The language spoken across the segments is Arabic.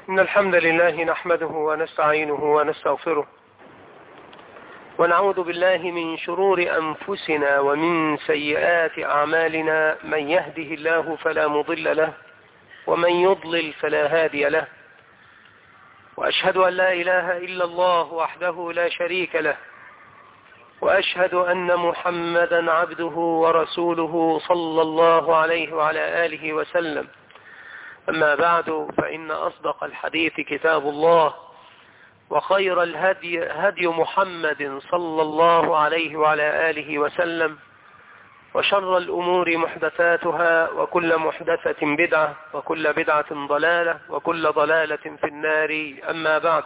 إن الحمد لله نحمده ونستعينه ونستغفره ونعوذ بالله من شرور أنفسنا ومن سيئات أعمالنا. من يهده الله فلا مضل له ومن يضلل فلا هادي له، وأشهد أن لا إله إلا الله وحده لا شريك له، وأشهد أن محمدا عبده ورسوله صلى الله عليه وعلى آله وسلم. أما بعد، فإن أصدق الحديث كتاب الله، وخير الهدي هدي محمد صلى الله عليه وعلى آله وسلم، وشر الأمور محدثاتها، وكل محدثة بدعة، وكل بدعة ضلالة، وكل ضلالة في النار. أما بعد،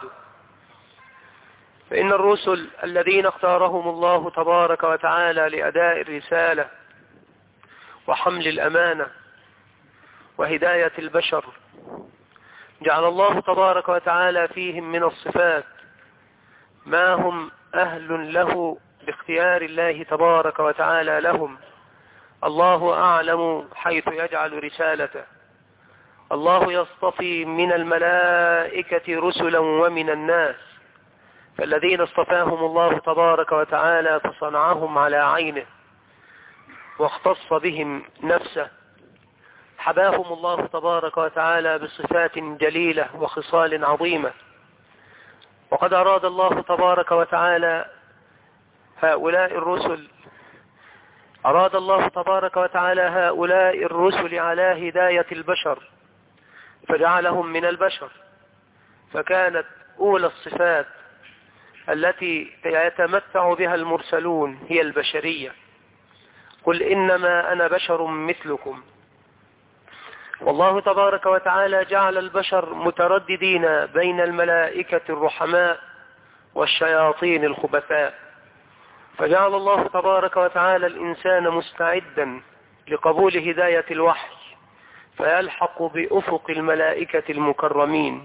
فإن الرسل الذين اختارهم الله تبارك وتعالى لأداء الرسالة وحمل الأمانة وهداية البشر، جعل الله تبارك وتعالى فيهم من الصفات ما هم أهل له باختيار الله تبارك وتعالى لهم. الله أعلم حيث يجعل رسالته. الله يصطفي من الملائكة رسلا ومن الناس، فالذين اصطفاهم الله تبارك وتعالى فصنعهم على عينه واختص بهم نفسه، حباهم الله تبارك وتعالى بصفات جليلة وخصال عظيمة. وقد أراد الله تبارك وتعالى هؤلاء الرسل على هداية البشر، فجعلهم من البشر. فكانت أولى الصفات التي يتمتع بها المرسلون هي البشرية. قل إنما أنا بشر مثلكم. والله تبارك وتعالى جعل البشر مترددين بين الملائكة الرحماء والشياطين الخبثاء، فجعل الله تبارك وتعالى الإنسان مستعدا لقبول هداية الوحي، فيلحق بأفق الملائكة المكرمين،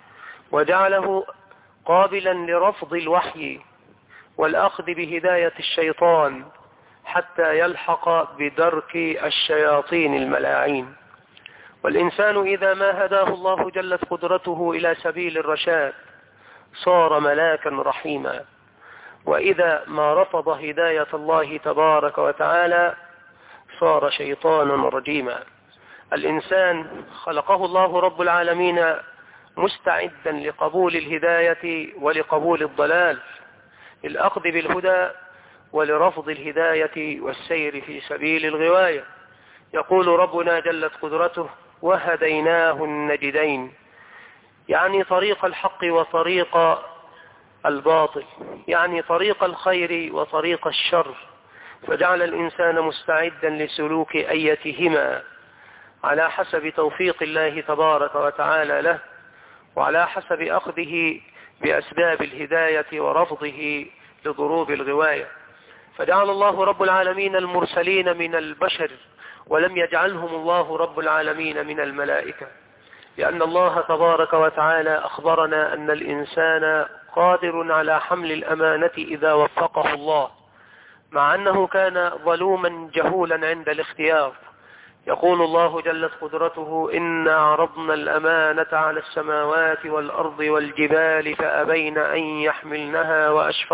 وجعله قابلا لرفض الوحي والأخذ بهداية الشيطان حتى يلحق بدرك الشياطين الملاعين. والإنسان إذا ما هداه الله جلت قدرته إلى سبيل الرشاد صار ملاكا رحيما، وإذا ما رفض هداية الله تبارك وتعالى صار شيطانا رجيما. الإنسان خلقه الله رب العالمين مستعدا لقبول الهداية ولقبول الضلال، للأخذ بالهدى ولرفض الهداية والسير في سبيل الغواية. يقول ربنا جلت قدرته: وهديناه النجدين، يعني طريق الحق وطريق الباطل، يعني طريق الخير وطريق الشر، فجعل الإنسان مستعدا لسلوك أيتهما على حسب توفيق الله تبارك وتعالى له، وعلى حسب أخذه بأسباب الهداية ورفضه لضروب الغواية. فجعل الله رب العالمين المرسلين من البشر، ولم يجعلهم الله رب العالمين من الملائكة، لأن الله تبارك وتعالى أخبرنا أن الإنسان قادر على حمل الأمانة إذا وفقه الله، مع أنه كان ظلوما جهولا عند الاختيار. يقول الله جلت قدرته: إنا عرضنا الأمانة على السماوات والأرض والجبال فأبين أن يحملنها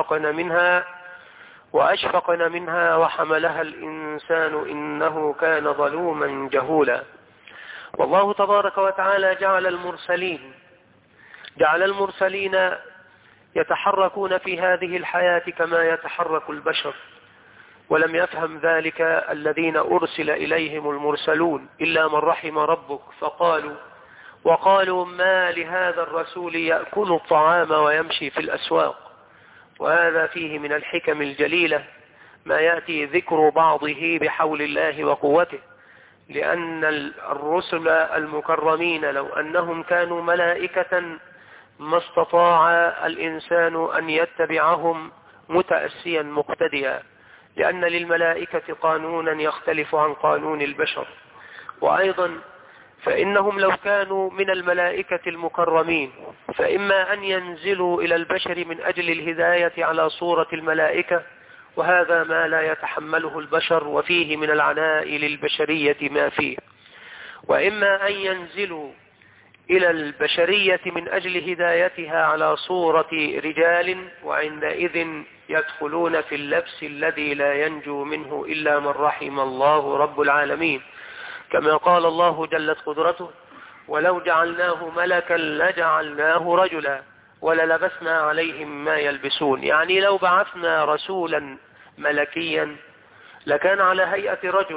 وأشفقن منها وحملها الإنسان إنه كان ظلوما جهولا. والله تبارك وتعالى جعل المرسلين يتحركون في هذه الحياة كما يتحرك البشر، ولم يفهم ذلك الذين أرسل إليهم المرسلون إلا من رحم ربك، وقالوا ما لهذا الرسول يأكل الطعام ويمشي في الأسواق. وهذا فيه من الحكم الجليلة ما يأتي ذكر بعضه بحول الله وقوته، لأن الرسل المكرمين لو أنهم كانوا ملائكة ما استطاع الإنسان أن يتبعهم متأسيا مقتديا، لأن للملائكة قانونا يختلف عن قانون البشر. وأيضا فإنهم لو كانوا من الملائكة المكرمين فإما أن ينزلوا إلى البشر من أجل الهداية على صورة الملائكة، وهذا ما لا يتحمله البشر، وفيه من العناء للبشرية ما فيه، وإما أن ينزلوا إلى البشرية من أجل هدايتها على صورة رجال، وعندئذ يدخلون في اللبس الذي لا ينجو منه إلا من رحم الله رب العالمين، كما قال الله جلت قدرته: ولو جعلناه ملكا لجعلناه رجلا وللبسنا عليهم ما يلبسون. يعني لو بعثنا رسولا ملكيا لكان على هيئة رجل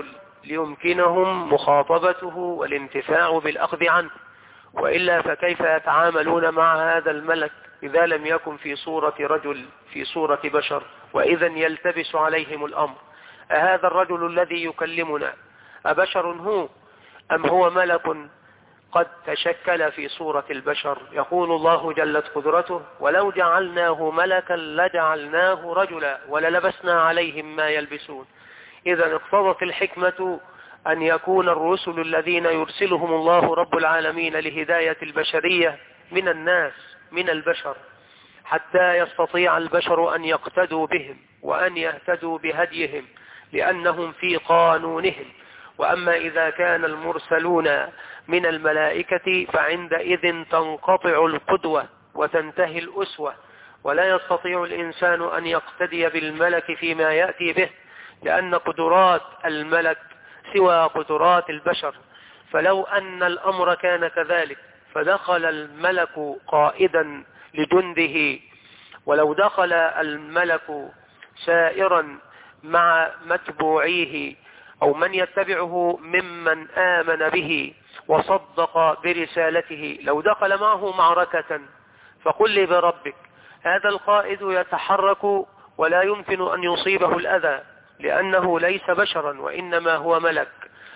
ليمكنهم مخاطبته والانتفاع بالأخذ عنه، وإلا فكيف يتعاملون مع هذا الملك إذا لم يكن في صورة رجل، في صورة بشر؟ وإذا يلتبس عليهم الأمر: أهذا الرجل الذي يكلمنا أبشر هو أم هو ملك قد تشكل في صورة البشر؟ يقول الله جلت قدرته: ولو جعلناه ملكا لجعلناه رجلا وللبسنا عليهم ما يلبسون. إذا اقتضت الحكمة أن يكون الرسل الذين يرسلهم الله رب العالمين لهداية البشرية من الناس، من البشر، حتى يستطيع البشر أن يقتدوا بهم وأن يهتدوا بهديهم لأنهم في قانونهم. وأما إذا كان المرسلون من الملائكة فعندئذ تنقطع القدوة وتنتهي الأسوة، ولا يستطيع الإنسان أن يقتدي بالملك فيما يأتي به، لأن قدرات الملك سوى قدرات البشر. فلو أن الأمر كان كذلك فدخل الملك قائدا لجنده، ولو دخل الملك سائرا مع متبوعيه أو من يتبعه ممن آمن به وصدق برسالته، لو دخل معه معركة فقل لي بربك هذا القائد يتحرك ولا يمكن أن يصيبه الأذى لأنه ليس بشرا وإنما هو ملك،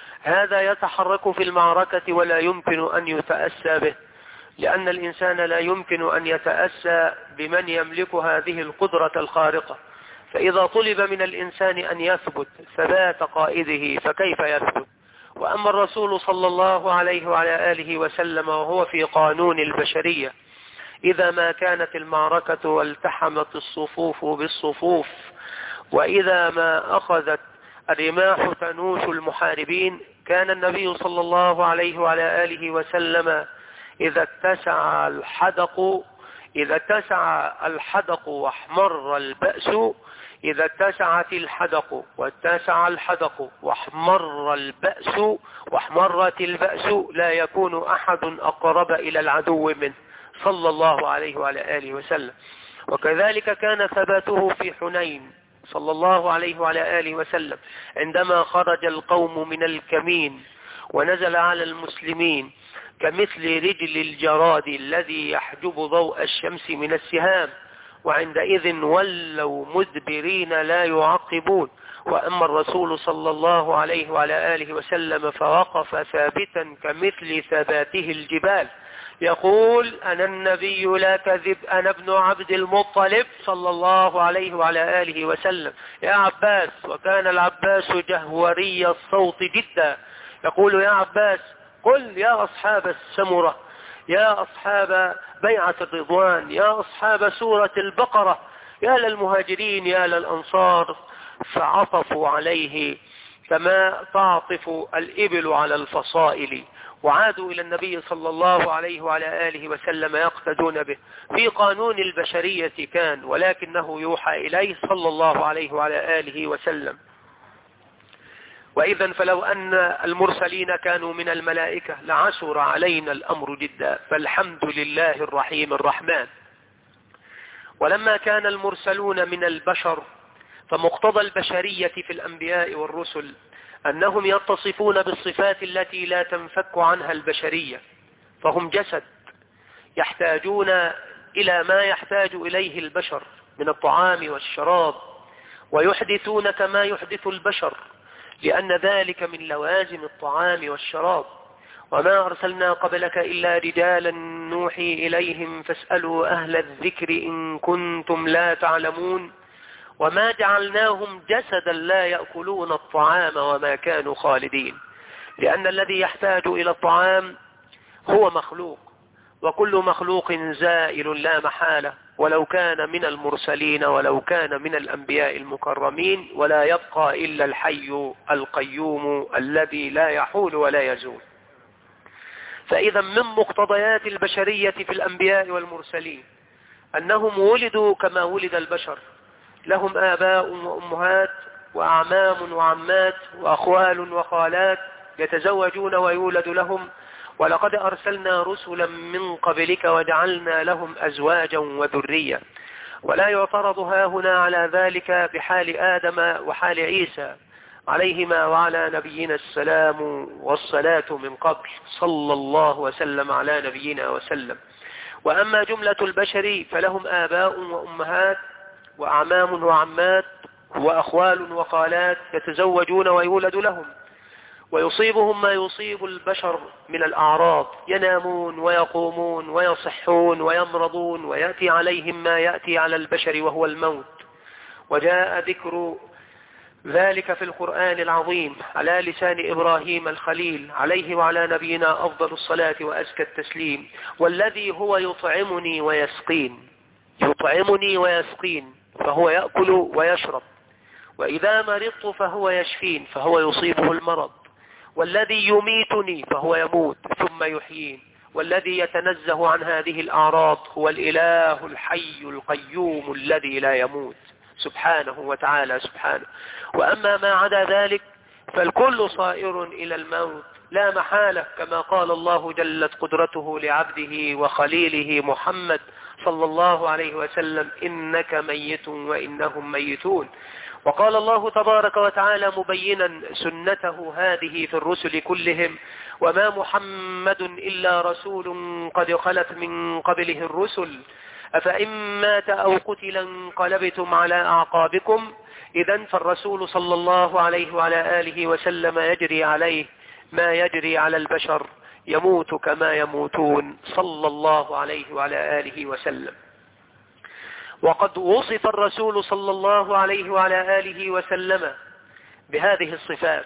هذا يتحرك في المعركة ولا يمكن أن يتأسى به، لأن الإنسان لا يمكن أن يتأسى بمن يملك هذه القدرة الخارقة. فإذا طلب من الإنسان أن يثبت ثبات قائده فكيف يثبت؟ وأما الرسول صلى الله عليه وعلى آله وسلم وهو في قانون البشرية، إذا ما كانت المعركة والتحمت الصفوف بالصفوف، وإذا ما أخذت الرماح تنوش المحاربين، كان النبي صلى الله عليه وعلى آله وسلم إذا اتسع الحدق واحمر البأس، إذا اتسعت الحدق واتسع الحدق واحمر البأس واحمرت البأس لا يكون أحد أقرب إلى العدو منه صلى الله عليه وعلى آله وسلم. وكذلك كان ثباته في حنين صلى الله عليه وعلى آله وسلم عندما خرج القوم من الكمين ونزل على المسلمين كمثل رجل الجراد الذي يحجب ضوء الشمس من السهام، وعندئذ ولوا مدبرين لا يعقبون. وأما الرسول صلى الله عليه وعلى آله وسلم فوقف ثابتا كمثل ثباته الجبال، يقول: أنا النبي لا كذب، أنا ابن عبد المطلب صلى الله عليه وعلى آله وسلم. يا عباس، وكان العباس جهوري الصوت جدا، يقول: يا عباس قل يا أصحاب السمرة، يا أصحاب بيعة الرضوان، يا أصحاب سورة البقرة، يا للمهاجرين يا للأنصار. فعطفوا عليه كما تعطف الإبل على الفصائل، وعادوا إلى النبي صلى الله عليه وعلى آله وسلم يقتدون به. في قانون البشرية كان، ولكنه يوحى إليه صلى الله عليه وعلى آله وسلم. وإذا فلو أن المرسلين كانوا من الملائكة لعسر علينا الأمر جدا، فالحمد لله الرحيم الرحمن. ولما كان المرسلون من البشر فمقتضى البشرية في الأنبياء والرسل أنهم يتصفون بالصفات التي لا تنفك عنها البشرية، فهم جسد يحتاجون إلى ما يحتاج إليه البشر من الطعام والشراب، ويحدثون كما يحدث البشر، لأن ذلك من لوازم الطعام والشراب. وما أرسلنا قبلك إلا رجالا نوحي إليهم فاسألوا أهل الذكر إن كنتم لا تعلمون وما جعلناهم جسدا لا يأكلون الطعام وما كانوا خالدين. لأن الذي يحتاج إلى الطعام هو مخلوق، وكل مخلوق زائل لا محالة، ولو كان من المرسلين ولو كان من الأنبياء المكرمين، ولا يبقى إلا الحي القيوم الذي لا يحول ولا يزول. فإذا من مقتضيات البشرية في الأنبياء والمرسلين أنهم ولدوا كما ولد البشر، لهم آباء وأمهات وأعمام وعمات وأخوال وخالات يتزوجون ويولد لهم، ولقد أرسلنا رسلا من قبلك وجعلنا لهم أزواجا وذرية. ولا يعترض هاهنا على ذلك بحال آدم وحال عيسى عليهما وعلى نبينا السلام والصلاة من قبل، صلى الله وسلم على نبينا وسلم. وأما جملة البشر فلهم آباء وأمهات وأعمام وعمات وأخوال وخالات يتزوجون ويولد لهم، ويصيبهم ما يصيب البشر من الأعراض، ينامون ويقومون ويصحون ويمرضون، ويأتي عليهم ما يأتي على البشر وهو الموت. وجاء ذكر ذلك في القرآن العظيم على لسان إبراهيم الخليل عليه وعلى نبينا أفضل الصلاة وأزكى التسليم: والذي هو يطعمني ويسقين. يطعمني ويسقين، فهو يأكل ويشرب، وإذا مرضت فهو يشفين، فهو يصيبه المرض. والذي يميتني فهو يموت ثم يحيين. والذي يتنزه عن هذه الأعراض هو الإله الحي القيوم الذي لا يموت سبحانه وتعالى سبحانه. وأما ما عدا ذلك فالكل صائر إلى الموت لا محالة، كما قال الله جلت قدرته لعبده وخليله محمد صلى الله عليه وسلم: إنك ميت وإنهم ميتون. وقال الله تبارك وتعالى مبينا سنته هذه في الرسل كلهم: وما محمد إلا رسول قد خلت من قبله الرسل أفإن مات أو قتل انقلبتم على أعقابكم. إذن فالرسول صلى الله عليه وعلى آله وسلم يجري عليه ما يجري على البشر، يموت كما يموتون صلى الله عليه وعلى آله وسلم. وقد وصف الرسول صلى الله عليه وعلى آله وسلم بهذه الصفات،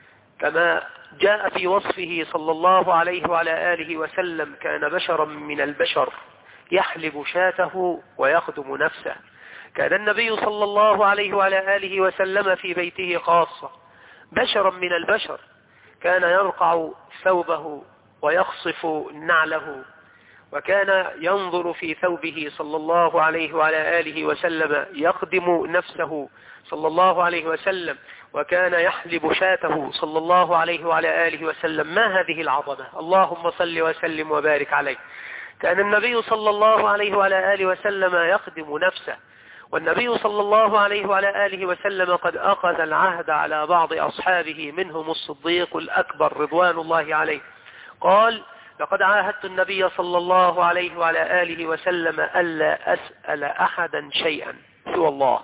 كما جاء في وصفه صلى الله عليه وعلى آله وسلم: كان بشرا من البشر يحلب شاته ويخدم نفسه. كان النبي صلى الله عليه وعلى آله وسلم في بيته خاصة بشرا من البشر، كان يرقع ثوبه ويخصف نعله، وكان ينظر في ثوبه صلى الله عليه وعلى آله وسلم يخدم نفسه صلى الله عليه وسلم، وكان يحلب شاته صلى الله عليه وعلى آله وسلم. ما هذه العظمة! اللهم صل وسلم وبارك عليه. كان النبي صلى الله عليه وعلى آله وسلم يخدم نفسه، والنبي صلى الله عليه وعلى آله وسلم قد أخذ العهد على بعض أصحابه منهم الصديق الأكبر رضوان الله عليه، قال: لقد عاهدت النبي صلى الله عليه وعلى آله وسلم ألا أسأل أحدا شيئا سوى الله.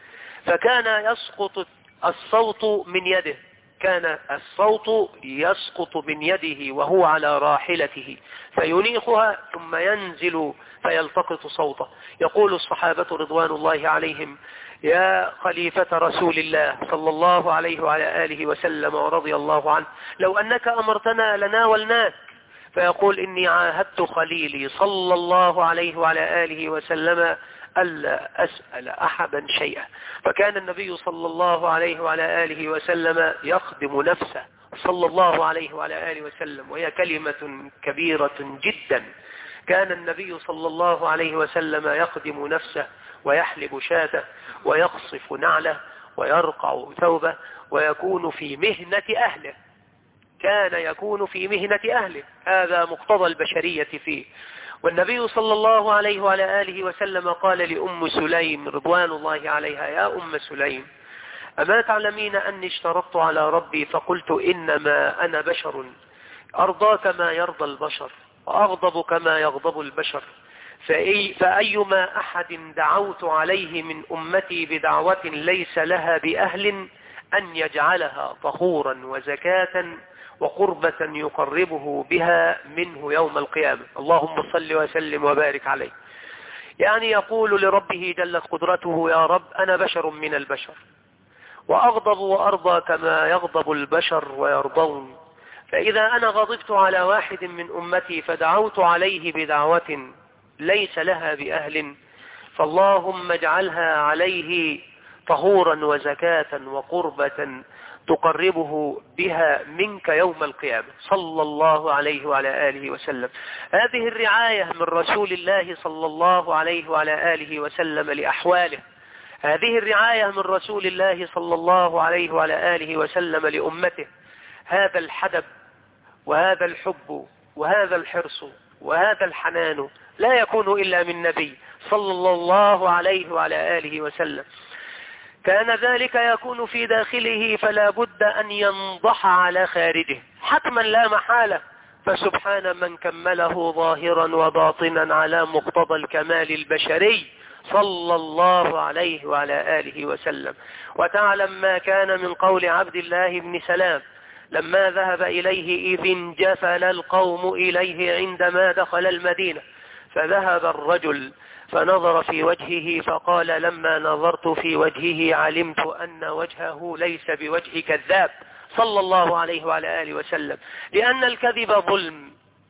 فكان يسقط الصوت من يده، كان الصوت يسقط من يده وهو على راحلته فينيخها ثم ينزل فيلتقط صوته. يقول الصحابة رضوان الله عليهم: يا خليفة رسول الله صلى الله عليه وعلى آله وسلم ورضي الله عنه، لو أنك أمرتنا لناولناك. فيقول: إني عاهدت خليلي صلى الله عليه وعلى آله وسلم ألا أسأل أحدا شيئا. فكان النبي صلى الله عليه وعلى آله وسلم يخدم نفسه صلى الله عليه وعلى آله وسلم، وهي كلمة كبيرة جدا. كان النبي صلى الله عليه وسلم يخدم نفسه ويحلب شاته ويقصف نعله ويرقع ثوبه ويكون في مهنة أهله. كان يكون في مهنة أهله، هذا مقتضى البشرية فيه. والنبي صلى الله عليه وعلى آله وسلم قال لأم سليم رضوان الله عليها: يا أم سليم، أما تعلمين أني اشترطت على ربي فقلت إنما أنا بشر أرضى كما يرضى البشر وأغضب كما يغضب البشر، فأيما أحد دعوت عليه من أمتي بدعوة ليس لها بأهل أن يجعلها طهورا وزكاة وقربة يقربه بها منه يوم القيامة. اللهم صل وسلم وبارك عليه. يعني يقول لربه جلت قدرته: يا رب، أنا بشر من البشر وأغضب وأرضى كما يغضب البشر ويرضون، فإذا أنا غضبت على واحد من أمتي فدعوت عليه بدعوة ليس لها بأهل، فاللهم اجعلها عليه طهورا وزكاة وقربة تقربه بها منك يوم القيامة صلى الله عليه وعلى آله وسلم. هذه الرعاية من رسول الله صلى الله عليه وعلى آله وسلم لأحواله، هذه الرعاية من رسول الله صلى الله عليه وعلى آله وسلم لأمته. هذا الحدب وهذا الحب وهذا الحرص وهذا الحنان لا يكون إلا من نبي صلى الله عليه وعلى آله وسلم. كان ذلك يكون في داخله فلا بد أن ينضح على خارجه حتما لا محالة. فسبحان من كمله ظاهرا وباطنا على مقتضى الكمال البشري صلى الله عليه وعلى آله وسلم. وتعلم ما كان من قول عبد الله بن سلام لما ذهب إليه إذ انجفل القوم إليه عندما دخل المدينة، فذهب الرجل فنظر في وجهه فقال لما نظرت في وجهه علمت أن وجهه ليس بوجه كذاب صلى الله عليه وعلى آله وسلم، لأن الكذب ظلم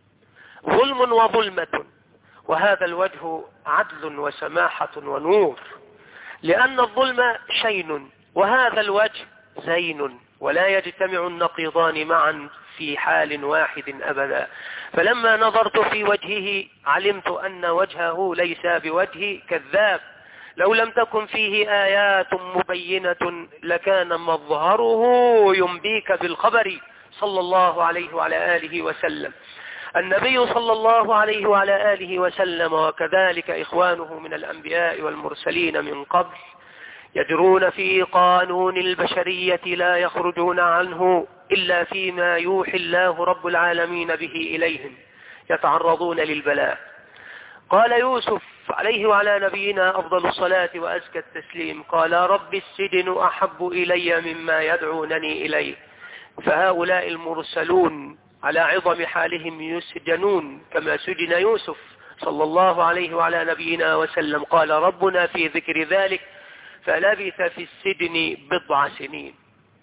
وظلمة، وهذا الوجه عدل وسماحة ونور، لأن الظلم شين وهذا الوجه زين، ولا يجتمع النقيضان معا في حال واحد أبدا. فلما نظرت في وجهه علمت أن وجهه ليس بوجه كذاب، لو لم تكن فيه آيات مبينة لكان مظهره ينبيك بالخبر صلى الله عليه وعلى آله وسلم. النبي صلى الله عليه وعلى آله وسلم وكذلك إخوانه من الأنبياء والمرسلين من قبل يجرون في قانون البشرية لا يخرجون عنه إلا فيما يوحي الله رب العالمين به إليهم، يتعرضون للبلاء. قال يوسف عليه وعلى نبينا أفضل الصلاة وأزكى التسليم قال رب السجن أحب إلي مما يدعونني إليه. فهؤلاء المرسلون على عظم حالهم يسجنون كما سجن يوسف صلى الله عليه وعلى نبينا وسلم. قال ربنا في ذكر ذلك فلبث في السجن 10 سنين.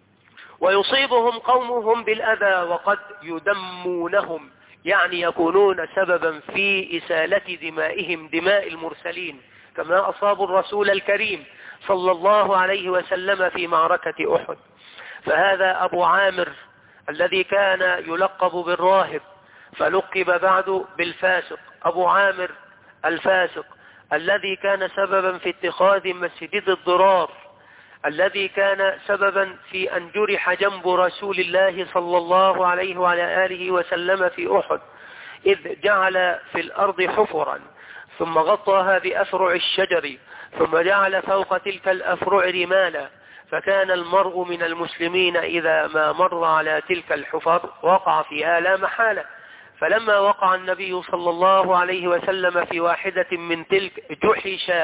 ويصيبهم قومهم بالأذى وقد يدمونهم، يعني يكونون سببا في إسالة دمائهم دماء المرسلين كما أصابوا الرسول الكريم صلى الله عليه وسلم في معركة أحد. فهذا أبو عامر الذي كان يلقب بالراهب فلقب بعد بالفاسق، أبو عامر الفاسق الذي كان سببا في اتخاذ مسجد الضرار، الذي كان سببا في أن جرح جنب رسول الله صلى الله عليه وعلى آله وسلم في أحد، إذ جعل في الأرض حفرا ثم غطاها بأفرع الشجر ثم جعل فوق تلك الأفرع رمالا، فكان المرء من المسلمين إذا ما مر على تلك الحفر وقع فيها لا محالة. فلما وقع النبي صلى الله عليه وسلم في واحدة من تلك جحش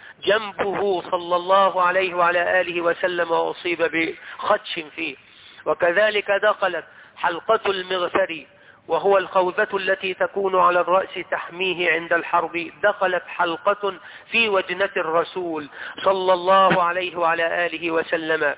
جنبه صلى الله عليه وعلى آله وسلم وأصيب بخدش فيه. وكذلك دخلت حلقة المغفر وهو الخوذة التي تكون على الرأس تحميه عند الحرب، دخلت حلقة في وجنة الرسول صلى الله عليه وعلى آله وسلم.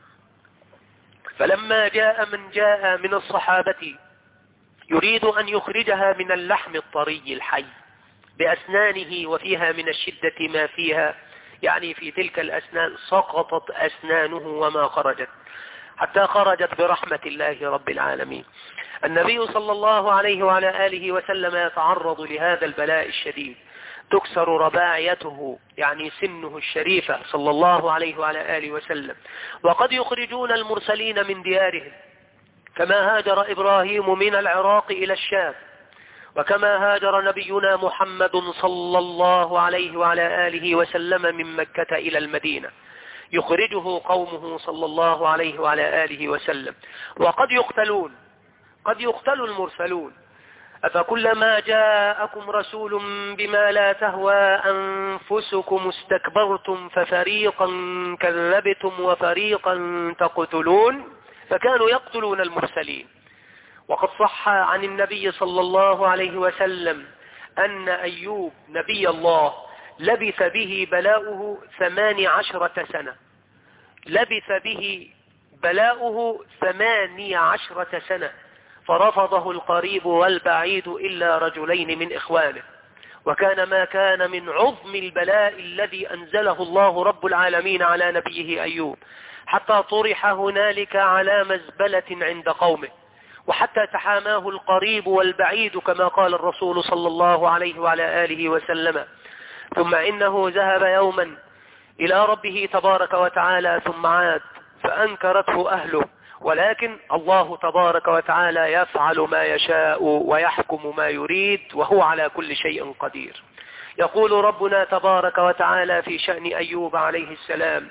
فلما جاء من جاء من الصحابة يريد أن يخرجها من اللحم الطري الحي بأسنانه وفيها من الشدة ما فيها، يعني في تلك الأسنان سقطت أسنانه وما خرجت حتى خرجت برحمة الله رب العالمين. النبي صلى الله عليه وعلى آله وسلم يتعرض لهذا البلاء الشديد، تكسر رباعيته يعني سنه الشريفة صلى الله عليه وعلى آله وسلم. وقد يخرجون المرسلين من ديارهم كما هاجر إبراهيم من العراق إلى الشام، وكما هاجر نبينا محمد صلى الله عليه وعلى آله وسلم من مكة إلى المدينة، يخرجه قومه صلى الله عليه وعلى آله وسلم. وقد يقتلون، قد يقتل المرسلون. أفكلما جاءكم رسول بما لا تهوى أنفسكم استكبرتم ففريقا كذبتم وفريقا تقتلون. فكانوا يقتلون المرسلين. وقد صح عن النبي صلى الله عليه وسلم أن أيوب نبي الله لبث به بلاؤه 18 سنة، لبث به بلاؤه 18 سنة، فرفضه القريب والبعيد إلا رجلين من إخوانه. وكان ما كان من عظم البلاء الذي أنزله الله رب العالمين على نبيه أيوب حتى طرح هنالك على مزبلة عند قومه، وحتى تحاماه القريب والبعيد كما قال الرسول صلى الله عليه وعلى آله وسلم. ثم إنه ذهب يوما إلى ربه تبارك وتعالى ثم عاد فأنكرته أهله، ولكن الله تبارك وتعالى يفعل ما يشاء ويحكم ما يريد وهو على كل شيء قدير. يقول ربنا تبارك وتعالى في شأن أيوب عليه السلام: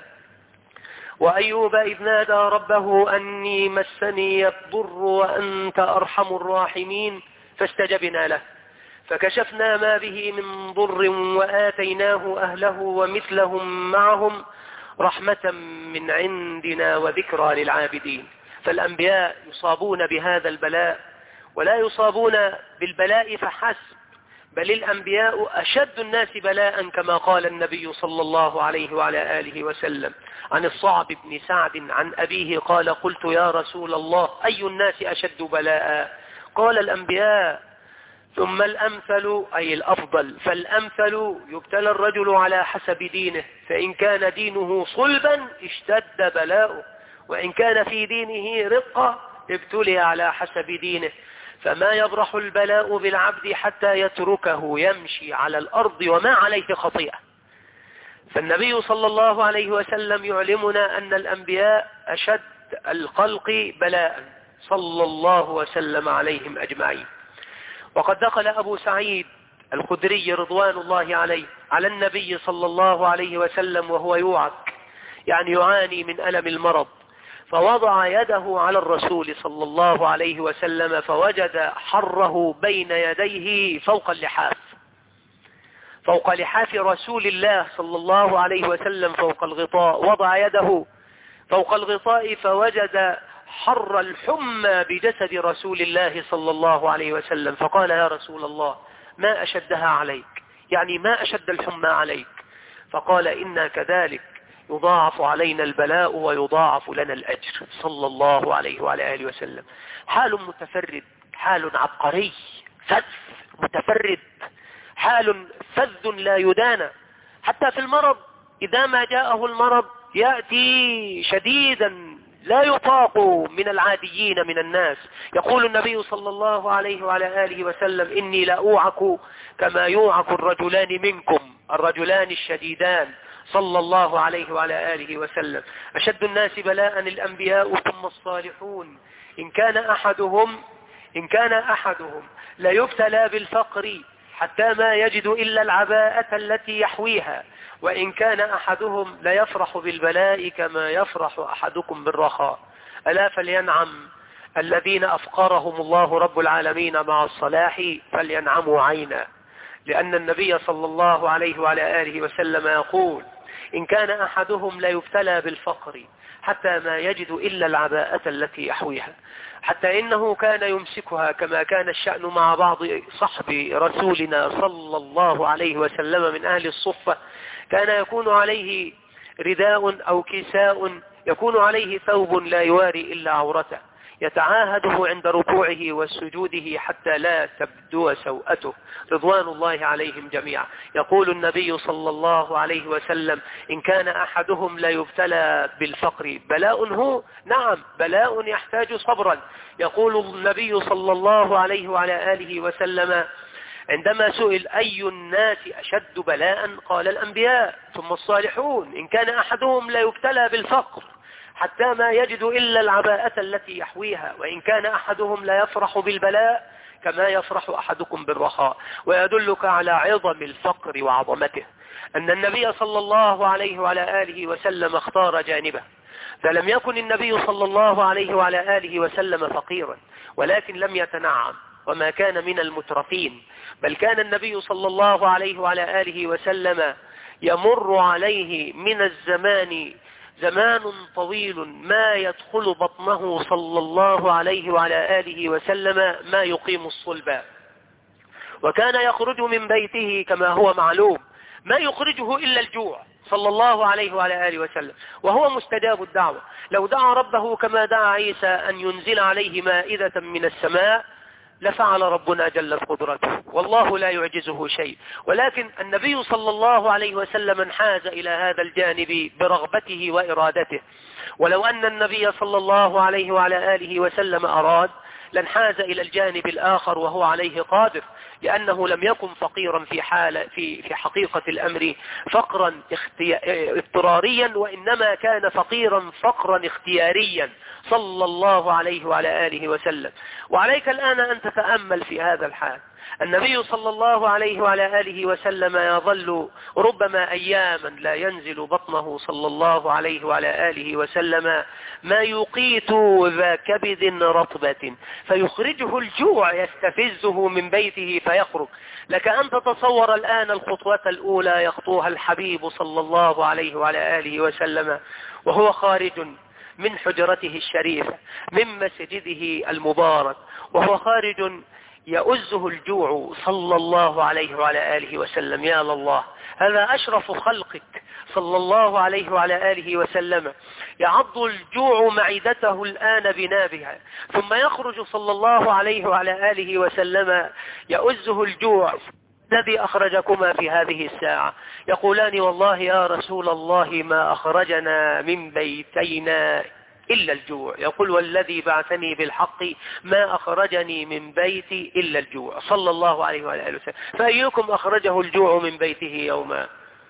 وأيوب إذ نادى ربه أني مسني الضر وأنت أرحم الراحمين فاستجبنا له فكشفنا ما به من ضر وآتيناه أهله ومثلهم معهم رحمة من عندنا وذكرى للعابدين. فالأنبياء يصابون بهذا البلاء، ولا يصابون بالبلاء فحسب، بل الأنبياء أشد الناس بلاء كما قال النبي صلى الله عليه وعلى آله وسلم عن الصعب بن سعد عن أبيه قال: قلت يا رسول الله أي الناس أشد بلاء؟ قال: الأنبياء، ثم الأمثل أي الأفضل، فالأمثل يبتلى الرجل على حسب دينه، فإن كان دينه صلبا اشتد بلاؤه، وإن كان في دينه رقة ابتلي على حسب دينه. فما يبرح البلاء بالعبد حتى يتركه يمشي على الأرض وما عليه خطيئة. فالنبي صلى الله عليه وسلم يعلمنا أن الأنبياء أشد الخلق بلاء صلى الله وسلم عليهم أجمعين. وقد دخل أبو سعيد الخدري رضوان الله عليه على النبي صلى الله عليه وسلم وهو يوعك، يعني يعاني من ألم المرض، فوضع يده على الرسول صلى الله عليه وسلم فوجد حره بين يديه فوق اللحاف، فوق لحاف رسول الله صلى الله عليه وسلم فوق الغطاء، وضع يده فوق الغطاء فوجد حر الحمى بجسد رسول الله صلى الله عليه وسلم، فقال: يا رسول الله ما أشدها عليك، يعني ما أشد الحمى عليك؟ فقال: إنا كذلك يضاعف علينا البلاء ويضاعف لنا الأجر، صلى الله عليه وعلى آله وسلم. حال متفرد، حال عبقري، فذ متفرد، حال فذ لا يدانى. حتى في المرض إذا ما جاءه المرض يأتي شديدا لا يطاق من العاديين من الناس. يقول النبي صلى الله عليه وعلى آله وسلم: إني لأوعك كما يوعك الرجلان منكم، الرجلان الشديدان، صلى الله عليه وعلى آله وسلم. أشد الناس بلاء الأنبياء ثم الصالحون. إن كان أحدهم ليبتلى بالفقر حتى ما يجد إلا العباءة التي يحويها، وإن كان أحدهم ليفرح بالبلاء كما يفرح أحدكم بالرخاء. ألا فلينعم الذين أفقرهم الله رب العالمين مع الصلاح فلينعموا عينا، لأن النبي صلى الله عليه وعلى آله وسلم يقول: إن كان أحدهم ليبتلى بالفقر حتى ما يجد إلا العباءة التي يحويها، حتى إنه كان يمسكها، كما كان الشأن مع بعض صحب رسولنا صلى الله عليه وسلم من أهل الصفة، كان يكون عليه رداء أو كساء، يكون عليه ثوب لا يواري إلا عورته، يتعاهده عند ركوعه وسجوده حتى لا تبدو سوءته، رضوان الله عليهم جميعا. يقول النبي صلى الله عليه وسلم: إن كان أحدهم لا يبتلى بالفقر بلاء هو، نعم بلاء يحتاج صبرا. يقول النبي صلى الله عليه وعلى آله وسلم عندما سئل: أي الناس أشد بلاء؟ قال: الأنبياء ثم الصالحون. إن كان أحدهم لا يبتلى بالفقر حتى ما يجد إلا العباءة التي يحويها، وإن كان أحدهم لا يفرح بالبلاء كما يفرح أحدكم بالرخاء. ويدلك على عظم الفقر وعظمته أن النبي صلى الله عليه وعلى آله وسلم اختار جانبه، فلم يكن النبي صلى الله عليه وعلى آله وسلم فقيرا، ولكن لم يتنعم وما كان من المترفين، بل كان النبي صلى الله عليه وعلى آله وسلم يمر عليه من الزمان زمان طويل ما يدخل بطنه صلى الله عليه وعلى آله وسلم ما يقيم الصلب، وكان يخرج من بيته كما هو معلوم ما يخرجه إلا الجوع صلى الله عليه وعلى آله وسلم، وهو مستجاب الدعوة. لو دعا ربه كما دعا عيسى أن ينزل عليه مائدة من السماء لفعل ربنا جلت قدرته، والله لا يعجزه شيء. ولكن النبي صلى الله عليه وسلم انحاز إلى هذا الجانب برغبته وإرادته، ولو أن النبي صلى الله عليه وعلى آله وسلم أراد لانحاز إلى الجانب الآخر وهو عليه قادر، لأنه لم يكن فقيرا في حقيقة الأمر فقرا اضطراريا، وإنما كان فقيرا فقرا اختياريا صلى الله عليه وعلى آله وسلم. وعليك الآن أن تتأمل في هذا الحال. النبي صلى الله عليه وعلى آله وسلم يظل ربما أياما لا ينزل بطنه صلى الله عليه وعلى آله وسلم ما يقيت ذا كبد رطبة، فيخرجه الجوع يستفزه من بيته فيخرج. لك أن تتصور الآن الخطوة الأولى يخطوها الحبيب صلى الله عليه وعلى آله وسلم وهو خارج من حجرته الشريفة من مسجده المبارك، وهو خارج يؤزه الجوع صلى الله عليه وعلى آله وسلم. يا الله، هذا أشرف خلقك صلى الله عليه وعلى آله وسلم، يعض الجوع معدته الآن بنابها، ثم يخرج صلى الله عليه وعلى آله وسلم يؤزه الجوع الذي أخرجكما في هذه الساعة. يقولان والله يا رسول الله ما أخرجنا من بيتينا إلا الجوع. يقول والذي بعثني بالحق ما أخرجني من بيتي إلا الجوع صلى الله عليه وآله وسلم. فأيكم أخرجه الجوع من بيته يوما؟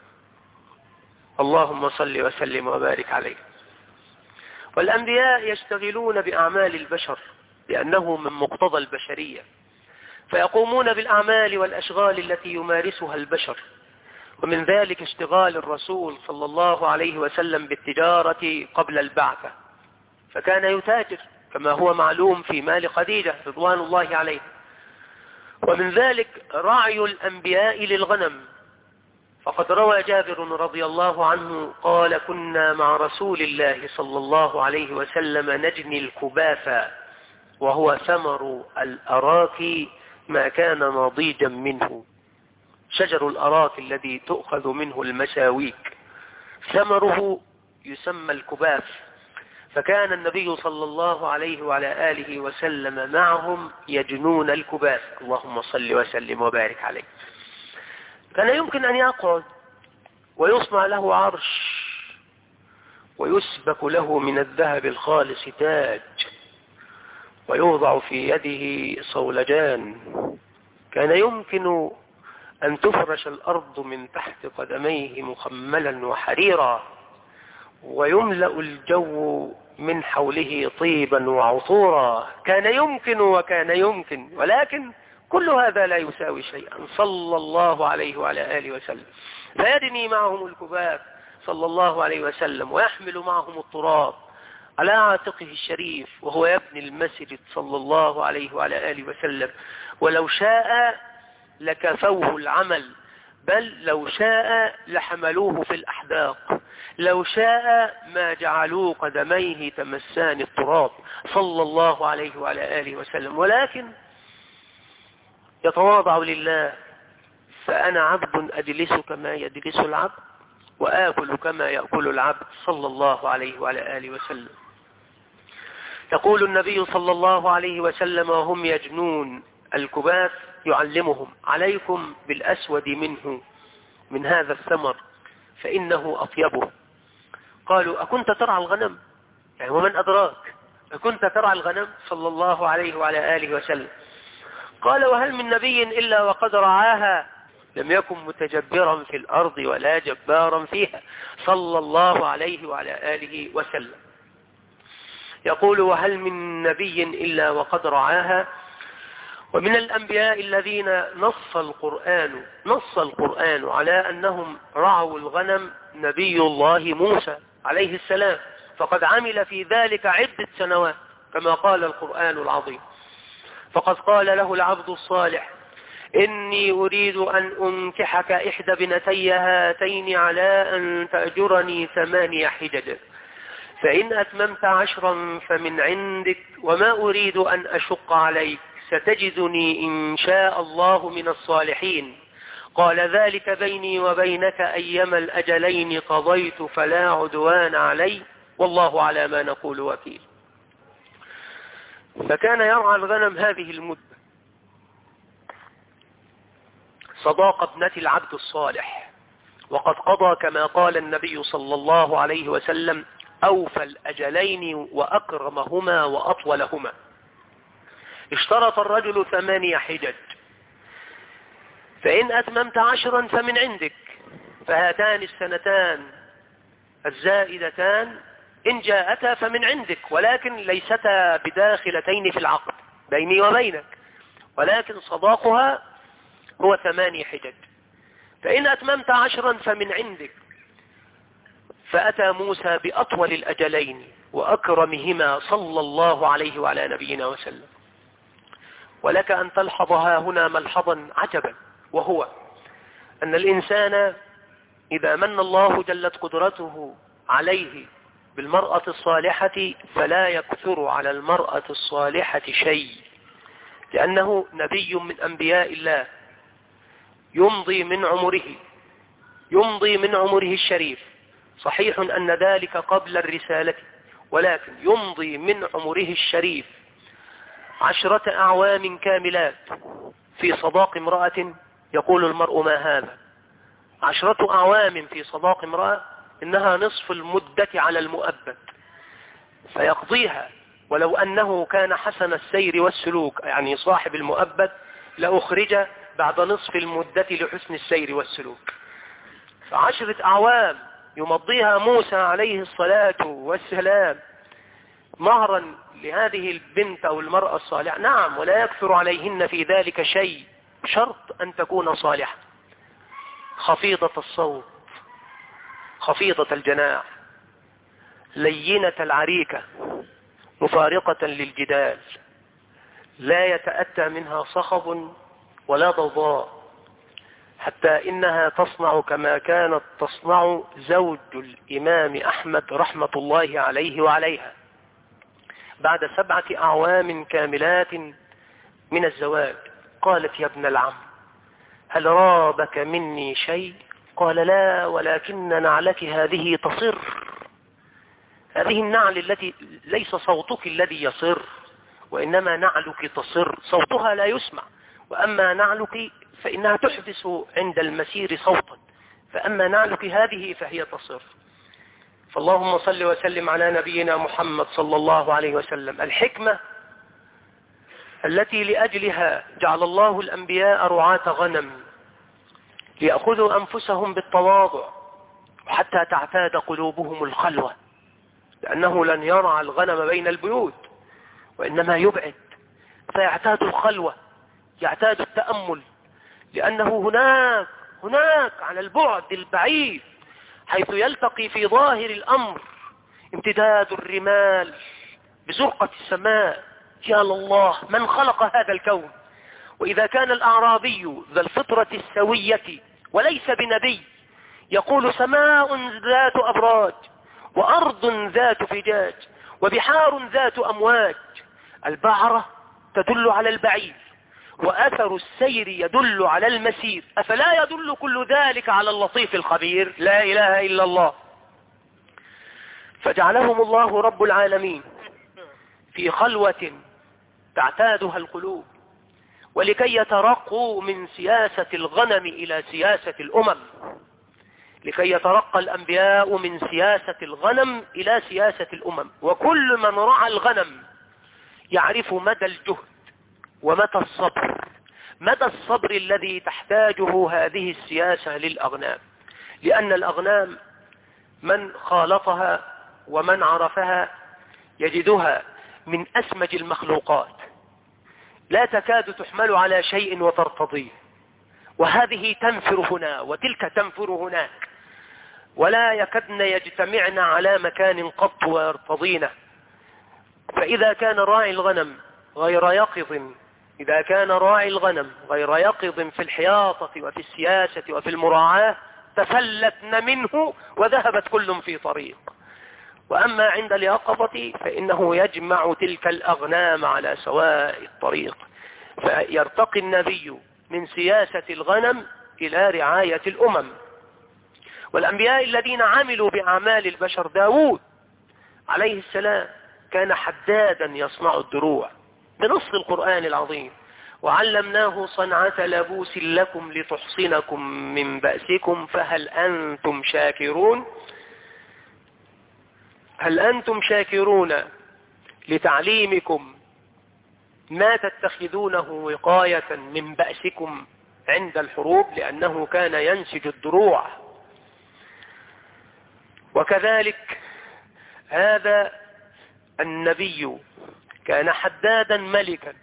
اللهم صل وسلم وبارك عليه. والأنبياء يشتغلون بأعمال البشر لأنه من مقتضى البشرية، فيقومون بالأعمال والأشغال التي يمارسها البشر، ومن ذلك اشتغال الرسول صلى الله عليه وسلم بالتجارة قبل البعثة، فكان يتاجر كما هو معلوم في مال خديجة رضوان الله عليه. ومن ذلك رعي الأنبياء للغنم، فقد روى جابر رضي الله عنه قال كنا مع رسول الله صلى الله عليه وسلم نجني الكباث وهو ثمر الأراك ما كان نضيجا منه، شجر الأراك الذي تؤخذ منه المساويك ثمره يسمى الكباث. فكان النبي صلى الله عليه وعلى آله وسلم معهم يجنون الكباث، اللهم صل وسلم وبارك عليه. كان يمكن أن يقعد ويصنع له عرش ويسبك له من الذهب الخالص تاج ويوضع في يده صولجان، كان يمكن أن تفرش الأرض من تحت قدميه مخملا وحريرا، ويملأ الجو من حوله طيبا وعطورا. كان يمكن وكان يمكن، ولكن كل هذا لا يساوي شيئا صلى الله عليه وعلى آله وسلم. فيدني معهم الكباث صلى الله عليه وسلم ويحمل معهم التراب على عاتقه الشريف وهو يبني المسجد صلى الله عليه وعلى آله وسلم. ولو شاء لكفوه العمل، بل لو شاء لحملوه في الأحداق، لو شاء ما جعلوا قدميه تمسان التراب صلى الله عليه وعلى آله وسلم، ولكن يتواضع لله. فأنا عبد أجلس كما يجلس العبد وآكل كما يأكل العبد صلى الله عليه وعلى آله وسلم. يقول النبي صلى الله عليه وسلم وهم يجنون الكباث يعلمهم عليكم بالأسود منه من هذا الثمر فإنه أطيبه. قالوا أكنت ترعى الغنم؟ يعني ومن أدراك أكنت ترعى الغنم صلى الله عليه وعلى آله وسلم؟ قال وهل من نبي إلا وقد رعاها، لم يكن متجبرا في الأرض ولا جبارا فيها صلى الله عليه وعلى آله وسلم. يقول وهل من نبي إلا وقد رعاها. ومن الأنبياء الذين نص القرآن على أنهم رعوا الغنم نبي الله موسى عليه السلام، فقد عمل في ذلك عدة سنوات كما قال القرآن العظيم. فقد قال له العبد الصالح إني أريد أن أنكحك إحدى ابنتي هاتين على أن تأجرني 8 حجج، فإن أتممت 10 فمن عندك وما أريد أن أشق عليك ستجدني إن شاء الله من الصالحين. قال ذلك بيني وبينك أيما الأجلين قضيت فلا عدوان علي والله على ما نقول وكيل. فكان يرعى الغنم هذه المدة صداق ابنة العبد الصالح، وقد قضى كما قال النبي صلى الله عليه وسلم أوفى الأجلين وأكرمهما وأطولهما. اشترط الرجل 8 حجج، فإن أتممت 10 فمن عندك، فهاتان السنتان الزائدتان إن جاءتا فمن عندك، ولكن ليستا بداخلتين في العقد بيني وبينك، ولكن صداقها هو 8 حجج. فإن أتممت 10 فمن عندك. فأتى موسى بأطول الأجلين وأكرمهما صلى الله عليه وعلى نبينا وسلم. ولك أن تلحظ ها هنا ملحظا عجبا، وهو أن الإنسان إذا من الله جلت قدرته عليه بالمرأة الصالحة فلا يكثر على المرأة الصالحة شيء، لأنه نبي من أنبياء الله يمضي من عمره الشريف. صحيح أن ذلك قبل الرسالة، ولكن يمضي من عمره الشريف 10 أعوام كاملات في صداق امرأة. يقول المرء ما هذا؟ 10 أعوام في صداق امرأة، إنها نصف المدة على المؤبد، فيقضيها. ولو أنه كان حسن السير والسلوك، يعني صاحب المؤبد، لأخرج بعد نصف المدة لحسن السير والسلوك. ف10 أعوام يمضيها موسى عليه الصلاة والسلام مهرا لهذه البنت أو المرأة الصالحة. نعم، ولا يكثر عليهن في ذلك شيء، شرط أن تكون صالحة، خفيضة الصوت، خفيضة الجناح، لينة العريكة، مفارقة للجدال، لا يتأتى منها صخب ولا ضوضاء، حتى إنها تصنع كما كانت تصنع زوج الإمام أحمد رحمة الله عليه وعليها بعد 7 أعوام كاملات من الزواج. قالت: يا ابن العم، هل رابك مني شيء؟ قال: لا، ولكن نعلك هذه تصر. هذه النعل التي ليس صوتك الذي يصر، وإنما نعلك تصر، صوتها لا يسمع، وأما نعلك فإنها تحدث عند المسير صوتا، فأما نعلك هذه فهي تصر. فاللهم صل وسلم على نبينا محمد صلى الله عليه وسلم. الحكمة التي لأجلها جعل الله الأنبياء رعاة غنم، ليأخذوا أنفسهم بالتواضع وحتى تعتاد قلوبهم الخلوة، لأنه لن يرعى الغنم بين البيوت، وإنما يبعد فيعتاد الخلوة، يعتاد التأمل، لأنه هناك على البعد البعيد حيث يلتقي في ظاهر الأمر امتداد الرمال بزرقة السماء. يا الله، من خلق هذا الكون؟ وإذا كان الأعرابي ذا الفطرة السوية وليس بنبي يقول: سماء ذات أبراج، وأرض ذات فجاج، وبحار ذات أمواج، البعرة تدل على البعير، وأثر السير يدل على المسير، أفلا يدل كل ذلك على اللطيف الخبير؟ لا إله إلا الله. فجعلهم الله رب العالمين في خلوة تعتادها القلوب، ولكي يترقوا من سياسة الغنم إلى سياسة الأمم، لكي يترقى الأنبياء من سياسة الغنم إلى سياسة الأمم. وكل من رعى الغنم يعرف مدى الجهد ومدى الصبر الذي تحتاجه هذه السياسة للأغنام، لأن الأغنام من خالطها ومن عرفها يجدها من أسمج المخلوقات، لا تكاد تحمل على شيء وترتضيه، وهذه تنفر هنا وتلك تنفر هناك، ولا يكدن يجتمعن على مكان قط ويرتضينه. فإذا كان راعي الغنم غير يقظ في الحياطة وفي السياسة وفي المراعاة تفلتن منه وذهبت كل في طريق. وأما عند اليقظة فإنه يجمع تلك الأغنام على سواء الطريق، فيرتقي النبي من سياسة الغنم إلى رعاية الأمم. والأنبياء الذين عملوا بأعمال البشر، داود عليه السلام كان حدادا يصنع الدروع بنص القرآن العظيم: وعلمناه صنعة لبوس لكم لتحصنكم من بأسكم فهل أنتم شاكرون. هل أنتم شاكرون لتعليمكم ما تتخذونه وقاية من بأسكم عند الحروب، لأنه كان ينسج الدروع. وكذلك هذا النبي كان حدادا ملكا،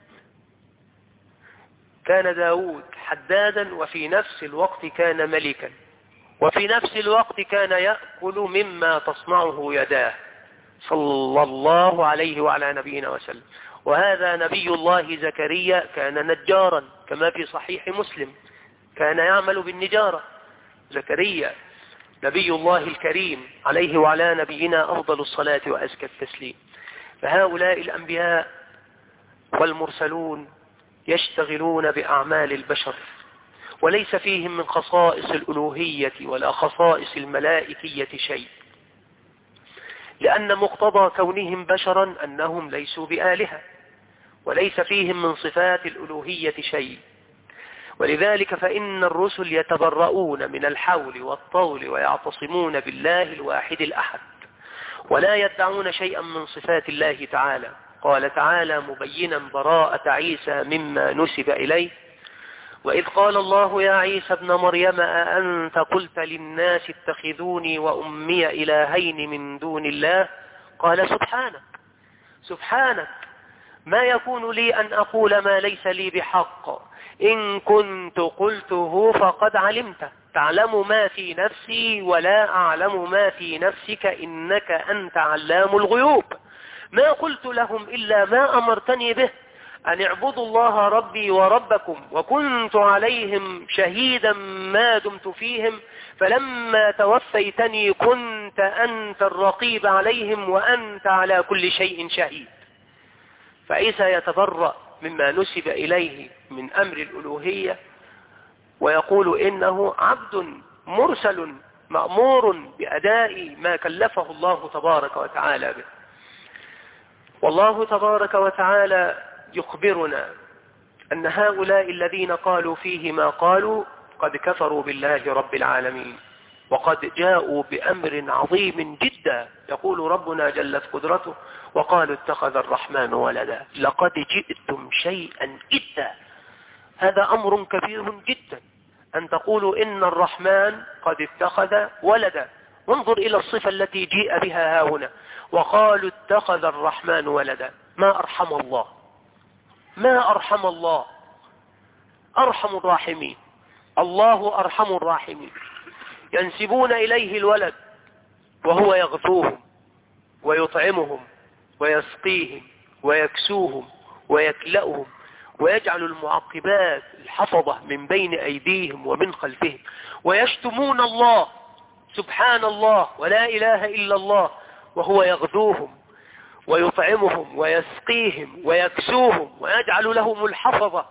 كان داود حدادا وفي نفس الوقت كان ملكا، وفي نفس الوقت كان يأكل مما تصنعه يداه صلى الله عليه وعلى نبينا وسلم. وهذا نبي الله زكريا كان نجارا كما في صحيح مسلم، كان يعمل بالنجارة. زكريا نبي الله الكريم عليه وعلى نبينا أفضل الصلاة وأزكى التسليم. فهؤلاء الأنبياء والمرسلون يشتغلون بأعمال البشر، وليس فيهم من خصائص الألوهية ولا خصائص الملائكية شيء، لأن مقتضى كونهم بشرا أنهم ليسوا بآلهة، وليس فيهم من صفات الألوهية شيء. ولذلك فإن الرسل يتبرؤون من الحول والطول ويعتصمون بالله الواحد الأحد، ولا يدعون شيئا من صفات الله تعالى. قال تعالى مبينا براءة عيسى مما نسب إليه: وإذ قال الله يا عيسى ابن مريم أأنت قلت للناس اتخذوني وأمي إلهين من دون الله؟ قال سبحانك ما يكون لي أن أقول ما ليس لي بحق، إن كنت قلته فقد علمته، تعلم ما في نفسي ولا أعلم ما في نفسك، إنك أنت علام الغيوب. ما قلت لهم إلا ما أمرتني به، أن اعبدوا الله ربي وربكم، وكنت عليهم شهيدا ما دمت فيهم، فلما توفيتني كنت أنت الرقيب عليهم وأنت على كل شيء شهيد. فعيسى يتبرأ مما نسب إليه من أمر الألوهية، ويقول إنه عبد مرسل مأمور بأداء ما كلفه الله تبارك وتعالى به. والله تبارك وتعالى يخبرنا أن هؤلاء الذين قالوا فيه ما قالوا قد كفروا بالله رب العالمين، وقد جاءوا بأمر عظيم جدا. يقول ربنا جلت قدرته: وقالوا اتخذ الرحمن ولدا، لقد جئتم شيئا إدا. هذا أمر كبير جدا أن تقولوا إن الرحمن قد اتخذ ولدا. وانظر إلى الصفة التي جيء بها هنا: وقالوا اتخذ الرحمن ولدا. ما أرحم الله، ما أرحم الله، أرحم الراحمين، الله أرحم الراحمين. ينسبون إليه الولد وهو يغذوهم ويطعمهم ويسقيهم ويكسوهم ويكلأهم، ويجعل المعقبات الحفظة من بين أيديهم ومن خلفهم، ويشتمون الله سبحان الله ولا إله إلا الله، وهو يغذوهم ويطعمهم ويسقيهم ويكسوهم، ويجعل لهم الحفظة